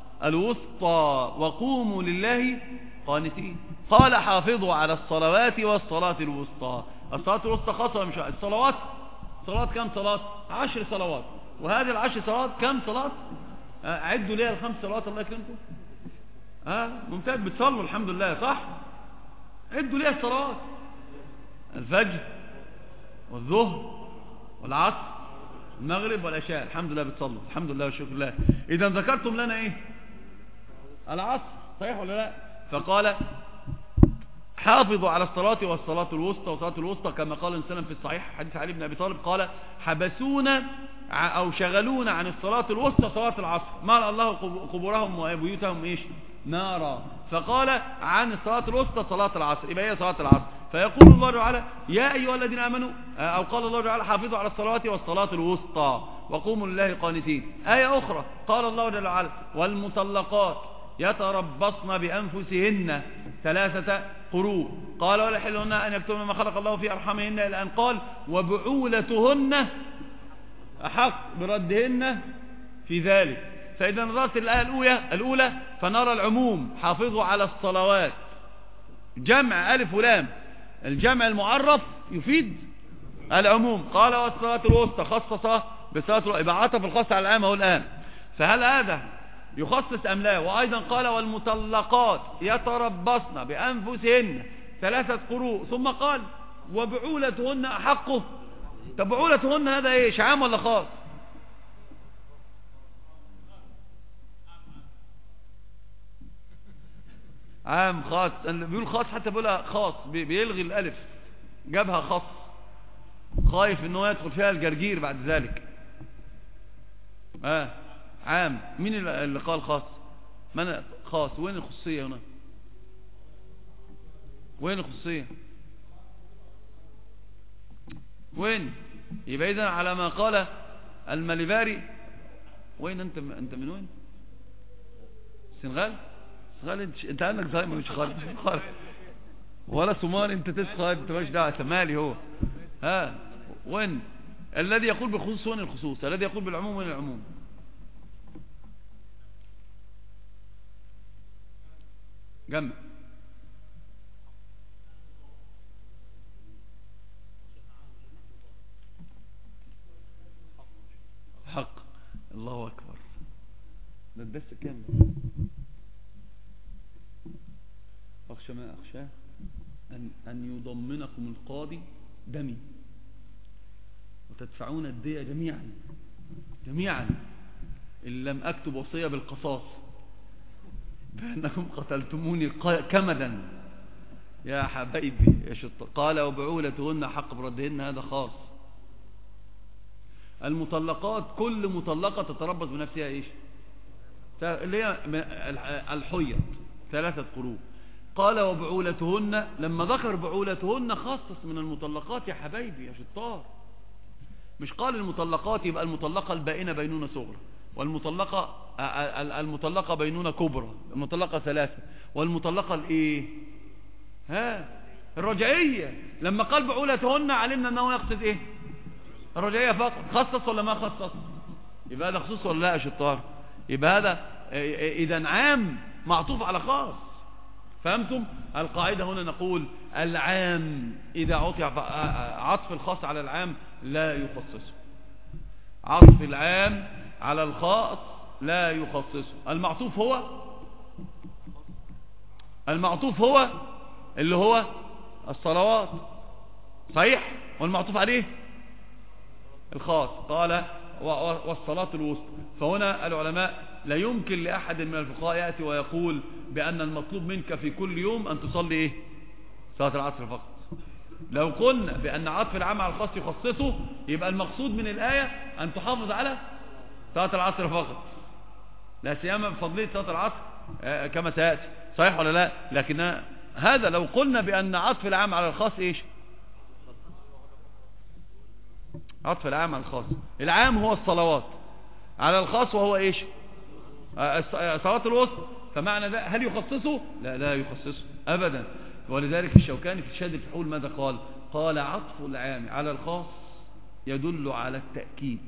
الوسطى وقوموا لله قانتين. قال حافظوا على الصلوات والصلاة الوسطى. الصلاة الوسطى خاصة مش الصلوات؟ صلاة كم صلاة؟ 10 صلوات. وهذه ال10 صلوات كم صلاة؟ عدوا ليها الخمس صلوات الله يكرمكم. ممتاز، بتصلوا الحمد لله صح. عدوا ليها الصلوات: الفجر والظهر والعصر المغرب والعشاء. الحمد لله بتصلوا، الحمد لله والشكر لله. اذا ذكرتم لنا ايه؟ العصر، صحيح ولا لا؟ فقال: حافظوا على الصلاة والصلاة الوسطى. والصلاة الوسطى كما قال النبي صلى الله عليه وسلم في الصحيح حديث علي بن ابي طالب قال: حبسونا او شغلونا عن الصلاة الوسطى صلاة العصر، ملأ الله قبورهم وبيوتهم ايش؟ نارا. فقال عن الصلاة الوسطى صلاة العصر، يبقى هي صلاة العصر. فيقول الله تعالى: يا ايها الذين امنوا، او قال الله تعالى: حافظوا على الصلاة والصلاة الوسطى وقوموا لله قانتين. آية اخرى قال الله جل وعلا: والمطلقات يتربصن بأنفسهن 3 قروء. قال: ولا يحل ان يكتمن ما خلق الله في ارحامهن، الى ان قال: وبعولتهن احق بردهن في ذلك. فاذا نظرت الآية الاولى فنرى العموم: حافظوا على الصلوات، جمع الف ولام، الجمع المعرف يفيد العموم. قال: والصلاة الوسطى خصص بصلاة، يبقى عطف الخاص على العام اهو الان. فهل هذا يخصص ام لا؟ وايضا قال: والمطلقات يتربصن بانفسهن 3 قروء، ثم قال: وبعولتهن احقه. طب بعولتهن هذا ايش، عام ولا خاص؟ عام خاص. اللي بيقول خاص حتى بيقولها خاص، بيلغي الالف، جابها خاص، خايف انه يدخل فيها الجرجير بعد ذلك. عام. مين اللي قال خاص؟ من خاص؟ وين الخصوصية هنا؟ وين الخصوصية؟ وين؟ يبقى إذن على ما قال المليباري. وين انت من وين؟ السنغال؟ انت عندك زهايمر مش خالد ولا صومالي، انت تسخر، انت مش دعوه، مالي هو. وين الذي يقول بالخصوص؟ وين الخصوص؟ الذي يقول بالعموم وين العموم؟ جمع. حق. الله اكبر. ده الدرس كام؟ أخشى ما أخشاه أن يضمنكم القاضي دمي وتدفعون الدية جميعا إن لم أكتب وصية بالقصاص بأنكم قتلتموني كمدا يا حبايبي يا شط. قال: وبعولتهن حق بردهن، هذا خاص. المطلقات كل مطلقة تتربص بنفسها ايش؟ اللي هي الحيض 3 قروء. قال: وبعولتهن، لما ذكر بعولتهن خصص من المطلقات يا حبايبي يا شطار. مش قال المطلقات يبقى المطلقة البائنة بينونة صغرى، والمطلقة المطلقة بينونة كبرى، المطلقة 3، والمطلقة الايه؟ الرجعية. لما قال بعولتهن علمنا انه يقصد ايه؟ الرجعية فقط. خصص ولا ما خصص؟ يبقى هذا خصوص ولا لا يا شطار؟ يبقى هذا اذا عام معطوف على خاص. فهمتم؟ القاعدة هنا نقول: العام إذا عطف الخاص على العام لا يخصصه، عطف العام على الخاص لا يخصصه. المعطوف هو اللي هو الصلوات، صحيح؟ والمعطوف عليه الخاص. قال: والصلاة الوسطى. فهنا العلماء لا يمكن لأحد من الفقهاء يأتي ويقول بأن المطلوب منك في كل يوم أن تصلي إيه؟ صلاة العصر فقط. لو قلنا بأن عطف العام على الخاص يخصصه، يبقى المقصود من الآية أن تحافظ على صلاة العصر فقط، لا سيما بفضلية صلاة العصر كما سيأتي، صحيح ولا لا؟ لكن هذا لو قلنا بأن عطف العام على الخاص إيش؟ عطف العام على الخاص. العام هو الصلوات، على الخاص وهو إيش؟ صلاة الوسطى. فمعنى ده هل يخصصه؟ لا يخصصه أبدا. ولذلك الشوكاني في شهادة الفحول ماذا قال؟ قال: عطف العام على الخاص يدل على التأكيد.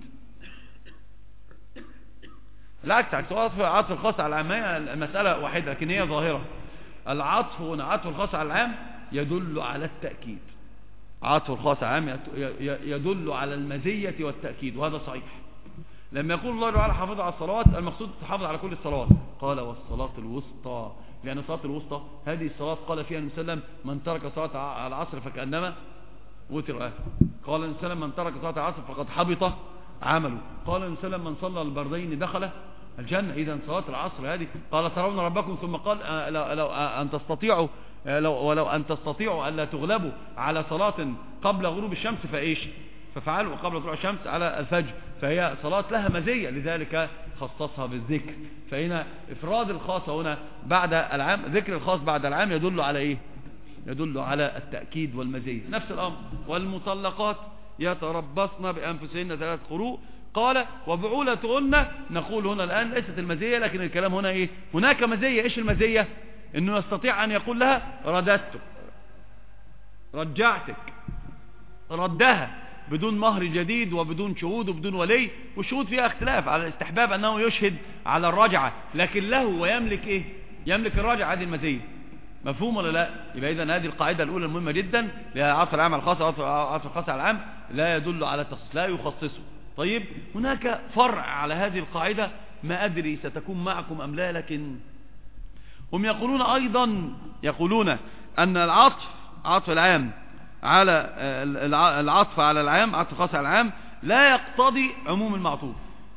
بالعكس، عطف الخاص على العام هي المسألة واحدة لكن هي ظاهرة. العطف هنا عطف الخاص على العام يدل على التأكيد. عطف الخاص على العام يدل على المزية والتأكيد، وهذا صحيح. لما يقول الله تعالى حافظوا على الصلوات المقصود تحافظ على كل الصلوات. قال والصلاة الوسطى، لأن الصلاة الوسطى هذه الصلاة قال فيها النبي صلى الله عليه وسلم من ترك صلاة العصر فكأنما وتر أهله. قال النبي صلى الله عليه وسلم من ترك صلاة العصر فقد حبط عمله. قال النبي صلى الله عليه وسلم من صلى البردين دخل الجنة. إذا صلاة العصر هذه قال ترون ربكم، ثم قال لو أن تستطيعوا ولو أن تستطيعوا ألا تغلبوا على صلاة قبل غروب الشمس فإيش ففعلوا قبل طلوع الشمس على الفجر، فهي صلاة لها مزية لذلك خصصها بالذكر. فهنا إفراد الخاص هنا بعد العام، ذكر الخاص بعد العام يدل على إيه؟ يدل على التأكيد والمزية. نفس الأمر والمطلقات يتربصن بأنفسهن 3 قروء. قال وبعولتهن، نقول هنا الآن ليست المزية لكن الكلام هنا إيه؟ هناك مزية. إيش المزية؟ إنه يستطيع أن يقول لها رددتك، رجعتك، ردها بدون مهر جديد وبدون شهود وبدون ولي. والشهود فيها اختلاف على الاستحباب أنه يشهد على الرجعة، لكن له ويملك إيه؟ يملك الرجعة. هذه المزية مفهوم ولا لا؟ يبقى إذن هذه القاعدة الأولى المهمة جدا، عطف العام على الخاص، عطف الخاص على العام لا يدل على التخصيص، لا يخصصه. طيب هناك فرع على هذه القاعدة، ما أدري ستكون معكم أم لا، لكن هم يقولون أيضا أن العطف، عطف العام على العطف على العام، عطف الخاص على العام لا يقتضي عموم المعطوف.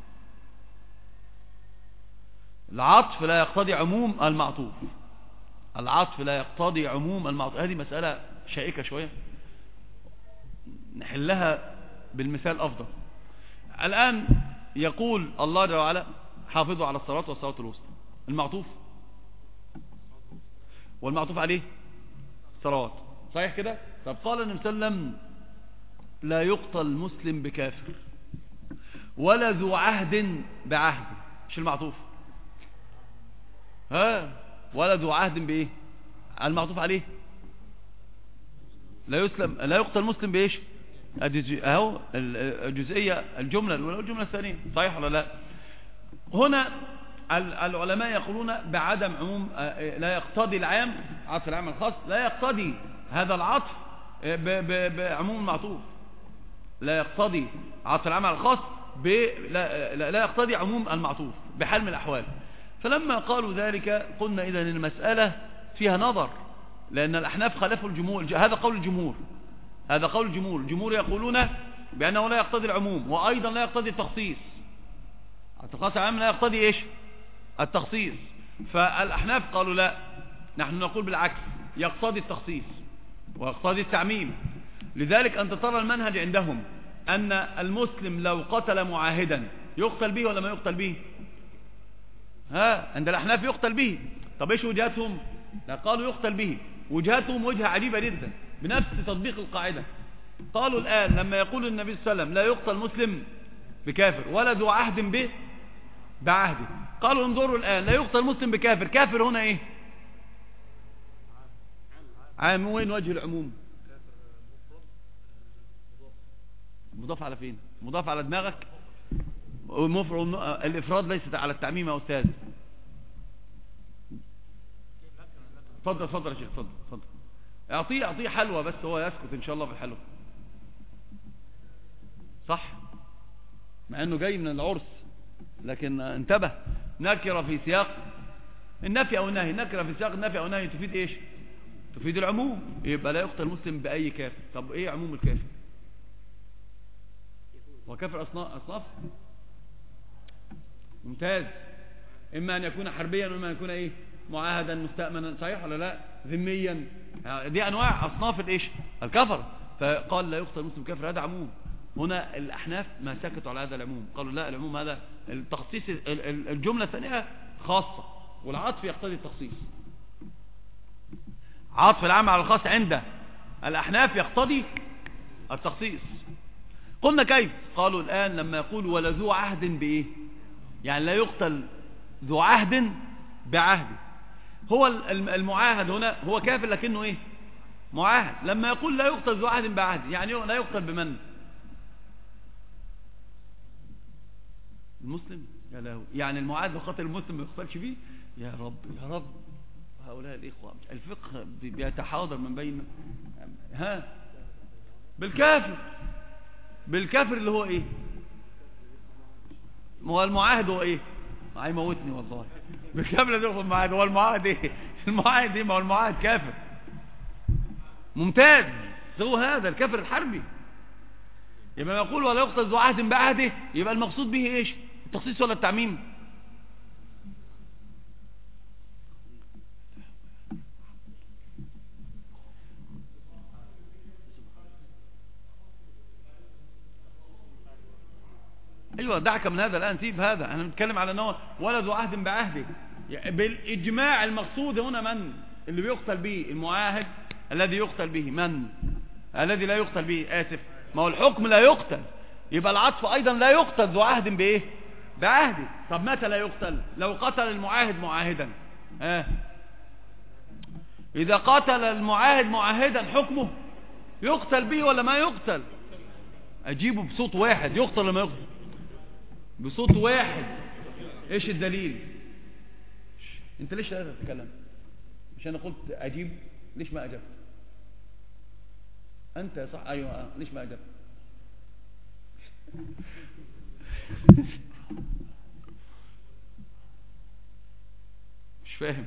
العطف لا يقتضي عموم المعطوف، العطف لا يقتضي عموم المعطوف. هذه مسألة شائكة شوية، نحلها بالمثال أفضل. الآن يقول الله جل وعلا حافظوا على الصلاة والصلاة الوسطى، المعطوف والمعطوف عليه صلوات، صحيح كده؟ طب قال النبي صلى الله عليه وسلم لا يقتل مسلم بكافر ولا ذو عهد بعهد. ايش المعطوف؟ ولا ذو عهد بايه؟ المعطوف عليه لا يقتل مسلم بايش؟ اهو الجزئيه، الجمله الاولى والجمله الثانيه، صحيح ولا لا؟ هنا العلماء يقولون بعدم عموم، لا يقتضي العام، عطف العام الخاص لا يقتضي هذا العطف بعموم المعطوف، لا يقتضي عطف العام على الخاص لا يقتضي عموم المعطوف بحال من الأحوال. فلما قالوا ذلك قلنا إذن المسألة فيها نظر، لأن الأحناف خالفوا الجمهور. هذا قول الجمهور، هذا قول الجمهور. الجمهور يقولون بأنه لا يقتضي العموم وأيضا لا يقتضي التخصيص. الخاص العام لا يقتضي إيش؟ التخصيص. فالأحناف قالوا لا، نحن نقول بالعكس، يقتضي التخصيص ويقتضي التعميم. لذلك أنت ترى المنهج عندهم أن المسلم لو قتل معاهدا يقتل به ولا ما يقتل به؟ عند الأحناف يقتل به. طب إيش وجهتهم؟ لا قالوا يقتل به. وجهتهم وجهة عجيبة جدا بنفس تطبيق القاعدة. قالوا الآن لما يقول النبي صلى الله عليه وسلم لا يقتل مسلم بكافر ولا ذو عهد به بعهده، قالوا انظروا الآن لا يقتل مسلم بكافر، كافر هنا ايه؟ عام. وين وجه العموم؟ مضاف على فين؟ مضاف على دماغك. الإفراد ليست على التعميم يا أستاذ. اتفضل يا شيخ، اتفضل. اعطيه حلوى بس هو يسكت ان شاء الله في الحلوى، صح؟ مع انه جاي من العرس، لكن انتبه، نكرة في سياق النفي او النهي، نكرة في سياق النفي او النهي تفيد ايش؟ تفيد العموم. يبقى لا يقتل مسلم بأي كافر. طب ايه عموم الكافر؟ وكافر أصناف ممتاز، إما أن يكون حربيا وإما أن يكون إيه؟ معاهدا مستأمنا، صحيح ولا لا؟ ذميا، دي أنواع أصناف الإيش؟ الكفر. فقال لا يقتل مسلم كافر، هذا عموم. هنا الأحناف ما سكتوا على هذا العموم، قالوا لا، العموم هذا التخصيص، الجملة الثانية خاصة والعطف يقتضي التخصيص. عطف العام على الخاص عند الأحناف يقتضي التخصيص. قلنا كيف؟ قالوا الآن لما يقول ولا ذو عهد بإيه؟ يعني لا يقتل ذو عهد بعهده. هو المعاهد هنا هو كافر لكنه إيه؟ معاهد. لما يقول لا يقتل ذو عهد بعهده يعني لا يقتل بمن؟ المسلم. يا له، يعني المعاهد لو قتل المسلم ما يقتلش فيه؟ يا رب يا رب، هؤلاء الإخوة الفقه بيتحاضر من بين بالكافر اللي هو ايه؟ هو المعاهد هو ايه؟ هيموتني والله بكامل دول المعاهد. هو المعاهد ايه؟ المعاهد ايه؟ ما هو المعاهد كافر ممتاز، هو هذا الكافر الحربي. يبقى يقول ولا يقتل ذو عهد بعهده، يبقى المقصود به ايش؟ التخصيص ولا التعميم؟ ايوه دعك من هذا الان، سيب هذا، احنا بنتكلم على انه ولا ذو عهد بعهده. بالاجماع المقصود هنا من اللي بيقتل به؟ المعاهد. الذي يقتل به من؟ الذي لا يقتل به، اسف، ما هو الحكم لا يقتل، يبقى العطف ايضا لا يقتل ذو عهد بايه؟ بعهده. طب متى لا يقتل؟ لو قتل المعاهد معاهدا. اذا قتل المعاهد معاهدا حكمه يقتل به ولا ما يقتل؟ اجيبه بصوت واحد، يقتل ولا ما يقتل؟ بصوت واحد. ايش الدليل؟ انت ليش لا تتكلم؟ مش انا قلت اجيب؟ ليش ما اجبت؟ انت صح، ايوه ليش ما اجبت؟ مش فاهم.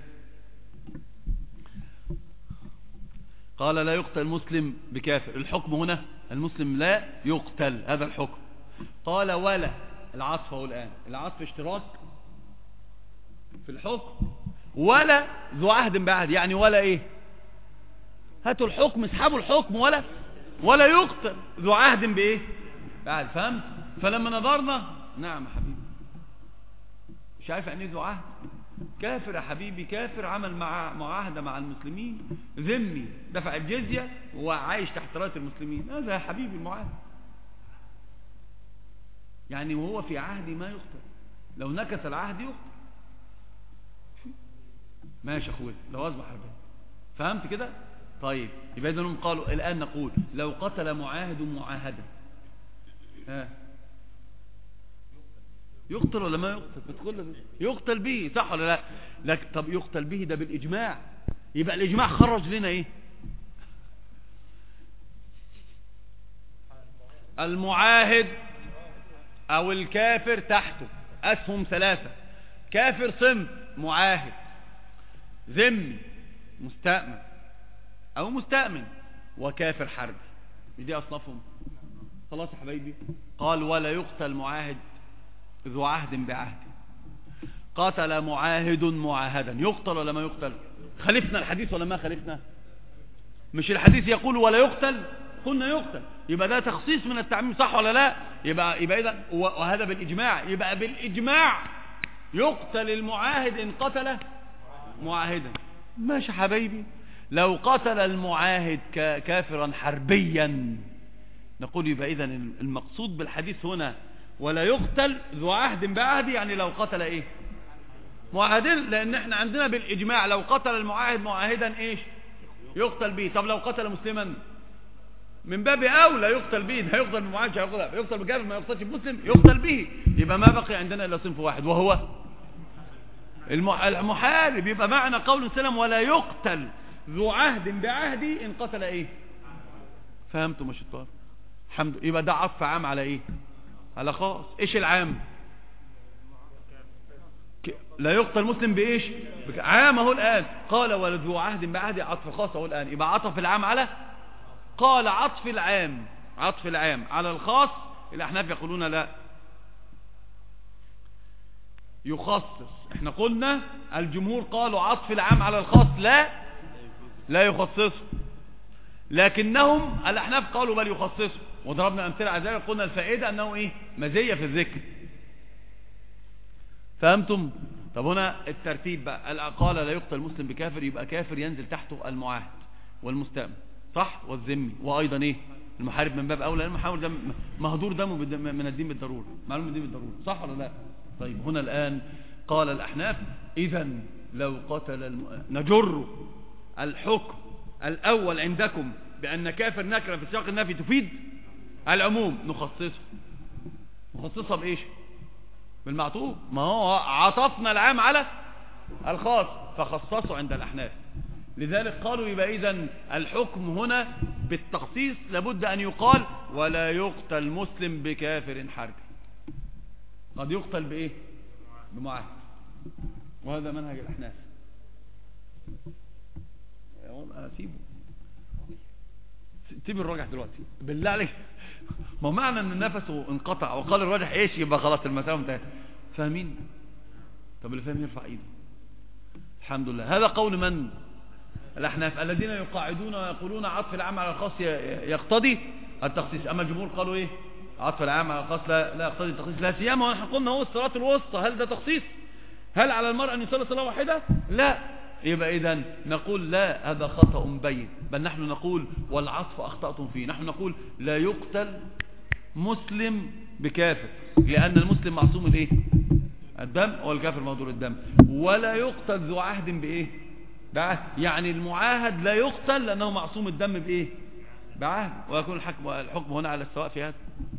قال لا يقتل المسلم بكافر، الحكم هنا المسلم لا يقتل، هذا الحكم. قال ولا، العطف هو الآن، العطف اشتراك في الحكم. ولا ذو عهد بعهد، يعني ولا ايه؟ هاتوا الحكم، اسحبوا الحكم، ولا يقتل ذو عهد بايه؟ بعد. فهمت؟ فلما نظرنا، نعم يا حبيبي، مش عارف يعني ايه ذو عهد؟ كافر يا حبيبي، كافر عمل مع معاهده مع المسلمين، ذمي، دفع الجزيه وعايش تحت رايه المسلمين، هذا يا حبيبي المعاهد. يعني وهو في عهدي ما يقتل، لو نكث العهد يقتل. ماشي يا اخويا، لو اصبح حربيا. فهمت كده؟ طيب يبقى اذا هم قالوا الان نقول لو قتل معاهد معاهدا يقتل ولا ما يقتل؟ بتقول يقتل به، صح ولا لا؟ لكن طب يقتل به ده بالاجماع، يبقى الاجماع خرج لنا ايه؟ المعاهد او الكافر تحته اسهم ثلاثة: كافر صنف، معاهد، ذمي، مستأمن او مستأمن، وكافر حربي. دي اصنافهم. خلاص يا حبايبي. قال ولا يقتل معاهد ذو عهد بعهد. قتل معاهد معاهدا، يقتل ولا ما يقتل؟ خالفنا الحديث ولا ما خالفنا؟ مش الحديث يقول ولا يقتل؟ قلنا يقتل، يبقى ده تخصيص من التعميم، صح ولا لا؟ يبقى اذا، وهذا بالاجماع، يبقى بالاجماع يقتل المعاهد ان قتل معاهدا. ماشي يا حبايبي. لو قتل المعاهد كافرا حربيا نقول يبقى اذا المقصود بالحديث هنا ولا يقتل ذو عهد بعهد، يعني لو قتل ايه؟ معاهدين، لان احنا عندنا بالاجماع لو قتل المعاهد معاهدا ايش؟ يقتل به. طب لو قتل مسلما من باب اولى يقتل به، ده يقتل بمعاهد، يقتل بكافر، ما يقتلش بمسلم، يقتل به. يبقى ما بقي عندنا الا صنف واحد وهو المحارب. يبقى معنى قول سلم ولا يقتل ذو عهد بعهدي ان قتل ايه؟ فهمتم يا شطار؟ الحمد لله. يبقى ده عطف عام على ايه؟ على خاص. ايش العام؟ لا يقتل مسلم بايش؟ عام اهو الان. قال ولا ذو عهد بعهدي، عطف خاص اهو الان. يبقى عطف العام على، قال عطف العام، عطف العام على الخاص. الاحناف يقولون لا يخصص. احنا قلنا الجمهور قالوا عطف العام على الخاص لا يخصصه، لكنهم الاحناف قالوا بل يخصصه، وضربنا امثله على ذلك. قلنا الفائده انه ايه؟ مزيه في الذكر. فهمتم؟ طب هنا الترتيب بقى، قال لا يقتل مسلم بكافر، يبقى كافر ينزل تحته المعاهد والمستأمن، صح، والذمي، وايضا ايه؟ المحارب من باب اولى، المحارب ده مهدور دمه من الدين بالضروره، معلوم الدين بالضروره، صح ولا لا؟ طيب هنا الان قال الاحناف اذا لو قتل نجر الحكم الاول عندكم بان كافر نكره في سياق النفي تفيد العموم، نخصصها بايش؟ بالمعطوف. ما هو عطفنا العام على الخاص فخصصوا عند الاحناف. لذلك قالوا يبقى اذا الحكم هنا بالتخصيص لابد ان يقال ولا يقتل مسلم بكافر حربي. قد يقتل بإيه؟ بمعاهد، وهذا منهج الأحناف. سيب الراجح دلوقتي بالله عليك. ما معنى ان نفسه انقطع وقال الراجح ايش؟ يبقى خلاص المسألة انتهت. فاهمين؟ طب اللي فاهم يرفع ايده. الحمد لله. هذا قول من؟ الأحناف الذين يقاعدون ويقولون عطف العام على الخاص يقتضي التخصيص. أما الجمهور قالوا إيه؟ عطف العام على الخاص لا يقتضي التخصيص، لا سيما ونحن قلنا هو الصلاة الوسطى. هل ده تخصيص؟ هل على المرء أن يصلي صلاة واحدة؟ لا. يبقى إذن نقول لا، هذا خطأ بين. بل نحن نقول والعطف أخطأتم فيه. نحن نقول لا يقتل مسلم بكافر، لأن المسلم معصوم الإيه؟ الدم، والكافر مهدور الدم. ولا يقتل ذو عهد بإيه؟ بعهد. يعني المعاهد لا يقتل لأنه معصوم الدم بإيه؟ بعهد. ويكون الحكم هنا على السواء في هذا.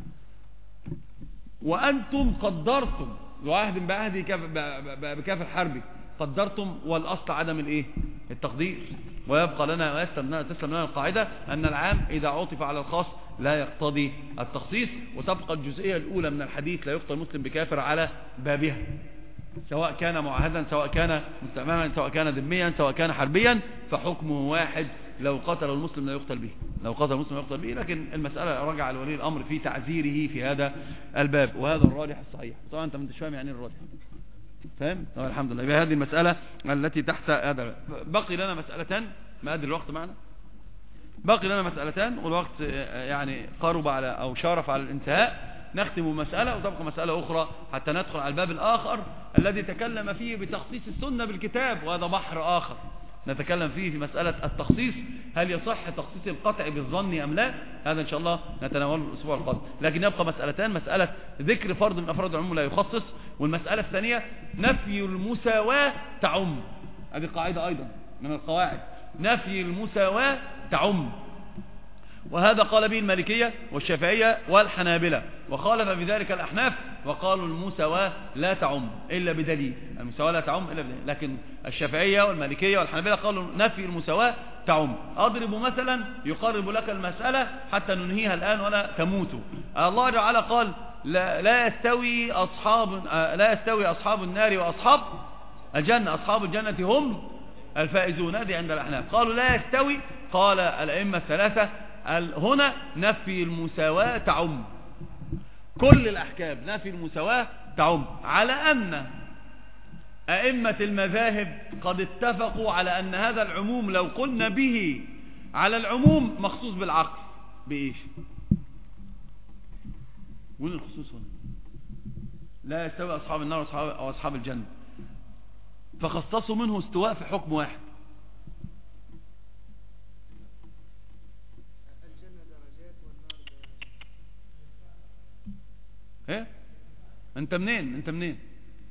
وأنتم قدرتم ذو عهد بعهد بكافر حربي، قدرتم، والأصل عدم الإيه؟ التقدير. ويبقى لنا ويسلم لنا القاعدة أن العام إذا عطف على الخاص لا يقتضي التخصيص. وتبقى الجزئية الأولى من الحديث لا يقتل مسلم بكافر على بابها، سواء كان معاهدا، سواء كان مستأمما، سواء كان ذميا، سواء كان حربيا، فحكمه واحد. لو قتل المسلم لا يقتل به، لو قتل المسلم لا يقتل به. لكن المسألة رجع لولي الأمر في تعزيره في هذا الباب، وهذا الراجح الصحيح. طبعا أنت مش فاهم يعني الراجح، فاهم؟ الحمد لله. بهذه المسألة التي تحت هذا. بقي لنا مسألتان، ما أدري الوقت معنا، باقي لنا مسألتان والوقت يعني قرب على أو شارف على الانتهاء. نختم مسألة وتبقى مسألة أخرى حتى ندخل على الباب الآخر الذي تكلم فيه بتخصيص السنة بالكتاب، وهذا بحر آخر نتكلم فيه في مسألة التخصيص. هل يصح تخصيص القطع بالظن أم لا؟ هذا إن شاء الله نتناوله الأسبوع القادم. لكن يبقى مسألتان: مسألة ذكر فرد من أفراد العموم لا يخصص، والمسألة الثانية نفي المساواة تعم. هذه قاعدة أيضا من القواعد، نفي المساواة تعم. وهذا قال به المالكية والشافعية والحنابلة، وخالف بذلك الأحناف وقالوا المساواة لا تعم إلا بدليل. المساواة لا تعم إلا بدليل. لكن الشافعية والمالكية والحنابلة قالوا نفي المساواة تعم. أضرب مثلا يقرب لك المسألة حتى ننهيها الآن ولا تموتوا. الله تعالى قال لا يستوي أصحاب النار وأصحاب الجنة، أصحاب الجنة هم الفائزون. هذه عند الأحناف. قالوا لا يستوي، قال الأئمة الثلاثة هنا نفي المساواة تعم. كل الأحكام نفي المساواة تعم، على أن أئمة المذاهب قد اتفقوا على أن هذا العموم لو قلنا به على العموم مخصوص بالعقل. بإيش؟ وين الخصوص هنا؟ لا يستوي أصحاب النار وأصحاب الجنة، فخصصوا منه استواء في حكم واحد. ايه انت منين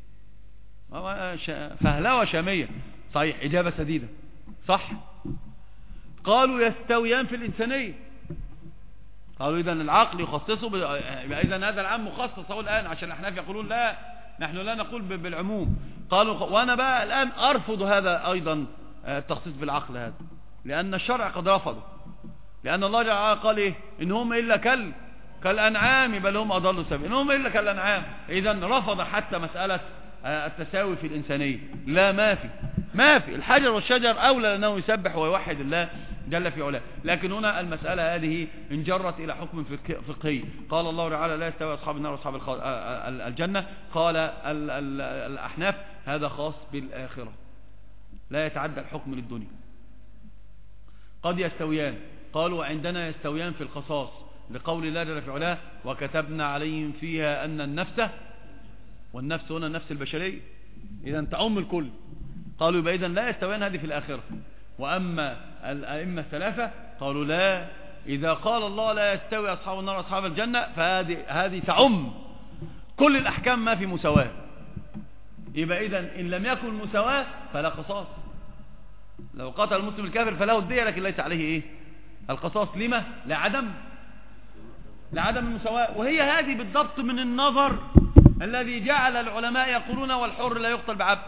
فهلاوة شامية. صحيح، اجابة سديدة، صح. قالوا يستويان في الانسانية. قالوا اذا العقل يخصصه اذا هذا العام مخصص هو الان، عشان الاحناف يقولون لا، نحن لا نقول بالعموم. قالوا وانا بقى الان ارفض هذا ايضا التخصيص بالعقل هذا، لان الشرع قد رفضه. لان الله تعالى قال ايه؟ ان هم الا كالأنعام بل هم أضلوا سبيلا، إنهم إلا كالأنعام. إذن رفض حتى مسألة التساوي في الإنسانية. لا، ما في الحجر والشجر أولى لأنه يسبح ويوحد الله جل في علاه. لكن هنا المسألة هذه انجرت إلى حكم فقهي. قال الله تعالى لا يستوي أصحاب النار وأصحاب الجنة. قال الأحناف هذا خاص بالآخرة، لا يتعدى الحكم للدنيا. قد يستويان، قالوا عندنا يستويان في القصاص، لقول الله جل في علاه وكتبنا عليهم فيها أن النفس، والنفس هنا النفس البشرية، إذا تعم الكل. قالوا يبقى إذن لا يستويان هذه في الآخرة. وأما الأئمة الثلاثة قالوا لا، إذا قال الله لا يستوي أصحاب النار وأصحاب الجنة فهذه تعم كل الأحكام ما في مساواة. يبقى إذن إن لم يكن مساواة فلا قصاص. لو قتل المسلم الكافر فله الدية، لكن ليس عليه إيه؟ القصاص. لما؟ لعدم المساواة. وهي هذه بالضبط من النظر الذي جعل العلماء يقولون والحر لا يقتل بعبد،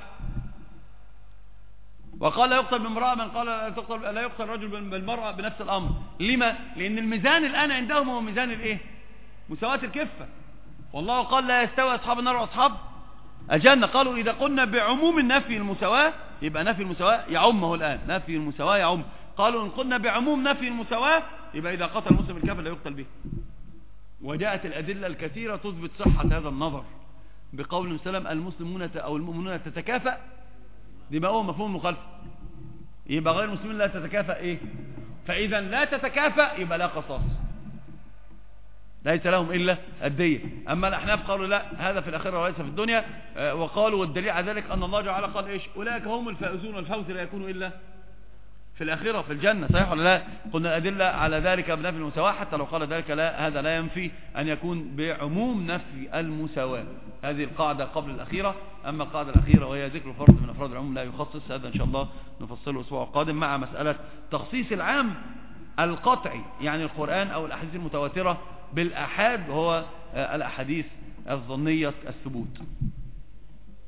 وقال لا يقتل بامرأة، من قال لا يقتل رجل بالمرأة بنفس الأمر. لما؟ لأن الميزان الآن عندهم هو ميزان الإيه؟ مساواة الكفة. والله قال لا يستوي أصحاب النار وأصحاب الجنة. قالوا إذا قلنا بعموم النفي المساواة يبقى نفي المساواة يعمه الآن، نفي المساواة يعم. قالوا إن قلنا بعموم نفي المساواة يبقى إذا قتل المسلم الكافر لا يقتل به. وجاءت الأدلة الكثيرة تثبت صحة هذا النظر بقول سلام المسلمون أو المؤمنون تتكافأ دماؤهم، مفهوم مخالفة، يبقى غير المسلمين لا تتكافأ إيه؟ فإذا لا تتكافأ يبقى لا قصاص، ليس لهم إلا الدية. أما الأحناف قالوا لا، هذا في الآخرة وليس في الدنيا. وقالوا والدليل على ذلك أن الله جعل قال إيش؟ أولئك هم الفائزون، والفوز لا يكون إلا في الآخرة في الجنة. صحيح ولا لا؟ قلنا الأدلة على ذلك بنفي المساواة، حتى لو قال ذلك لا، هذا لا ينفي أن يكون بعموم نفي المساواة. هذه القاعدة قبل الأخيرة. أما القاعدة الأخيرة وهي ذكر فرد من أفراد العموم لا يخصص، هذا إن شاء الله نفصله الأسبوع القادم مع مسألة تخصيص العام القطعي، يعني القرآن أو الأحاديث المتواترة بالأحاد، وهو الأحاديث الظنية الثبوت.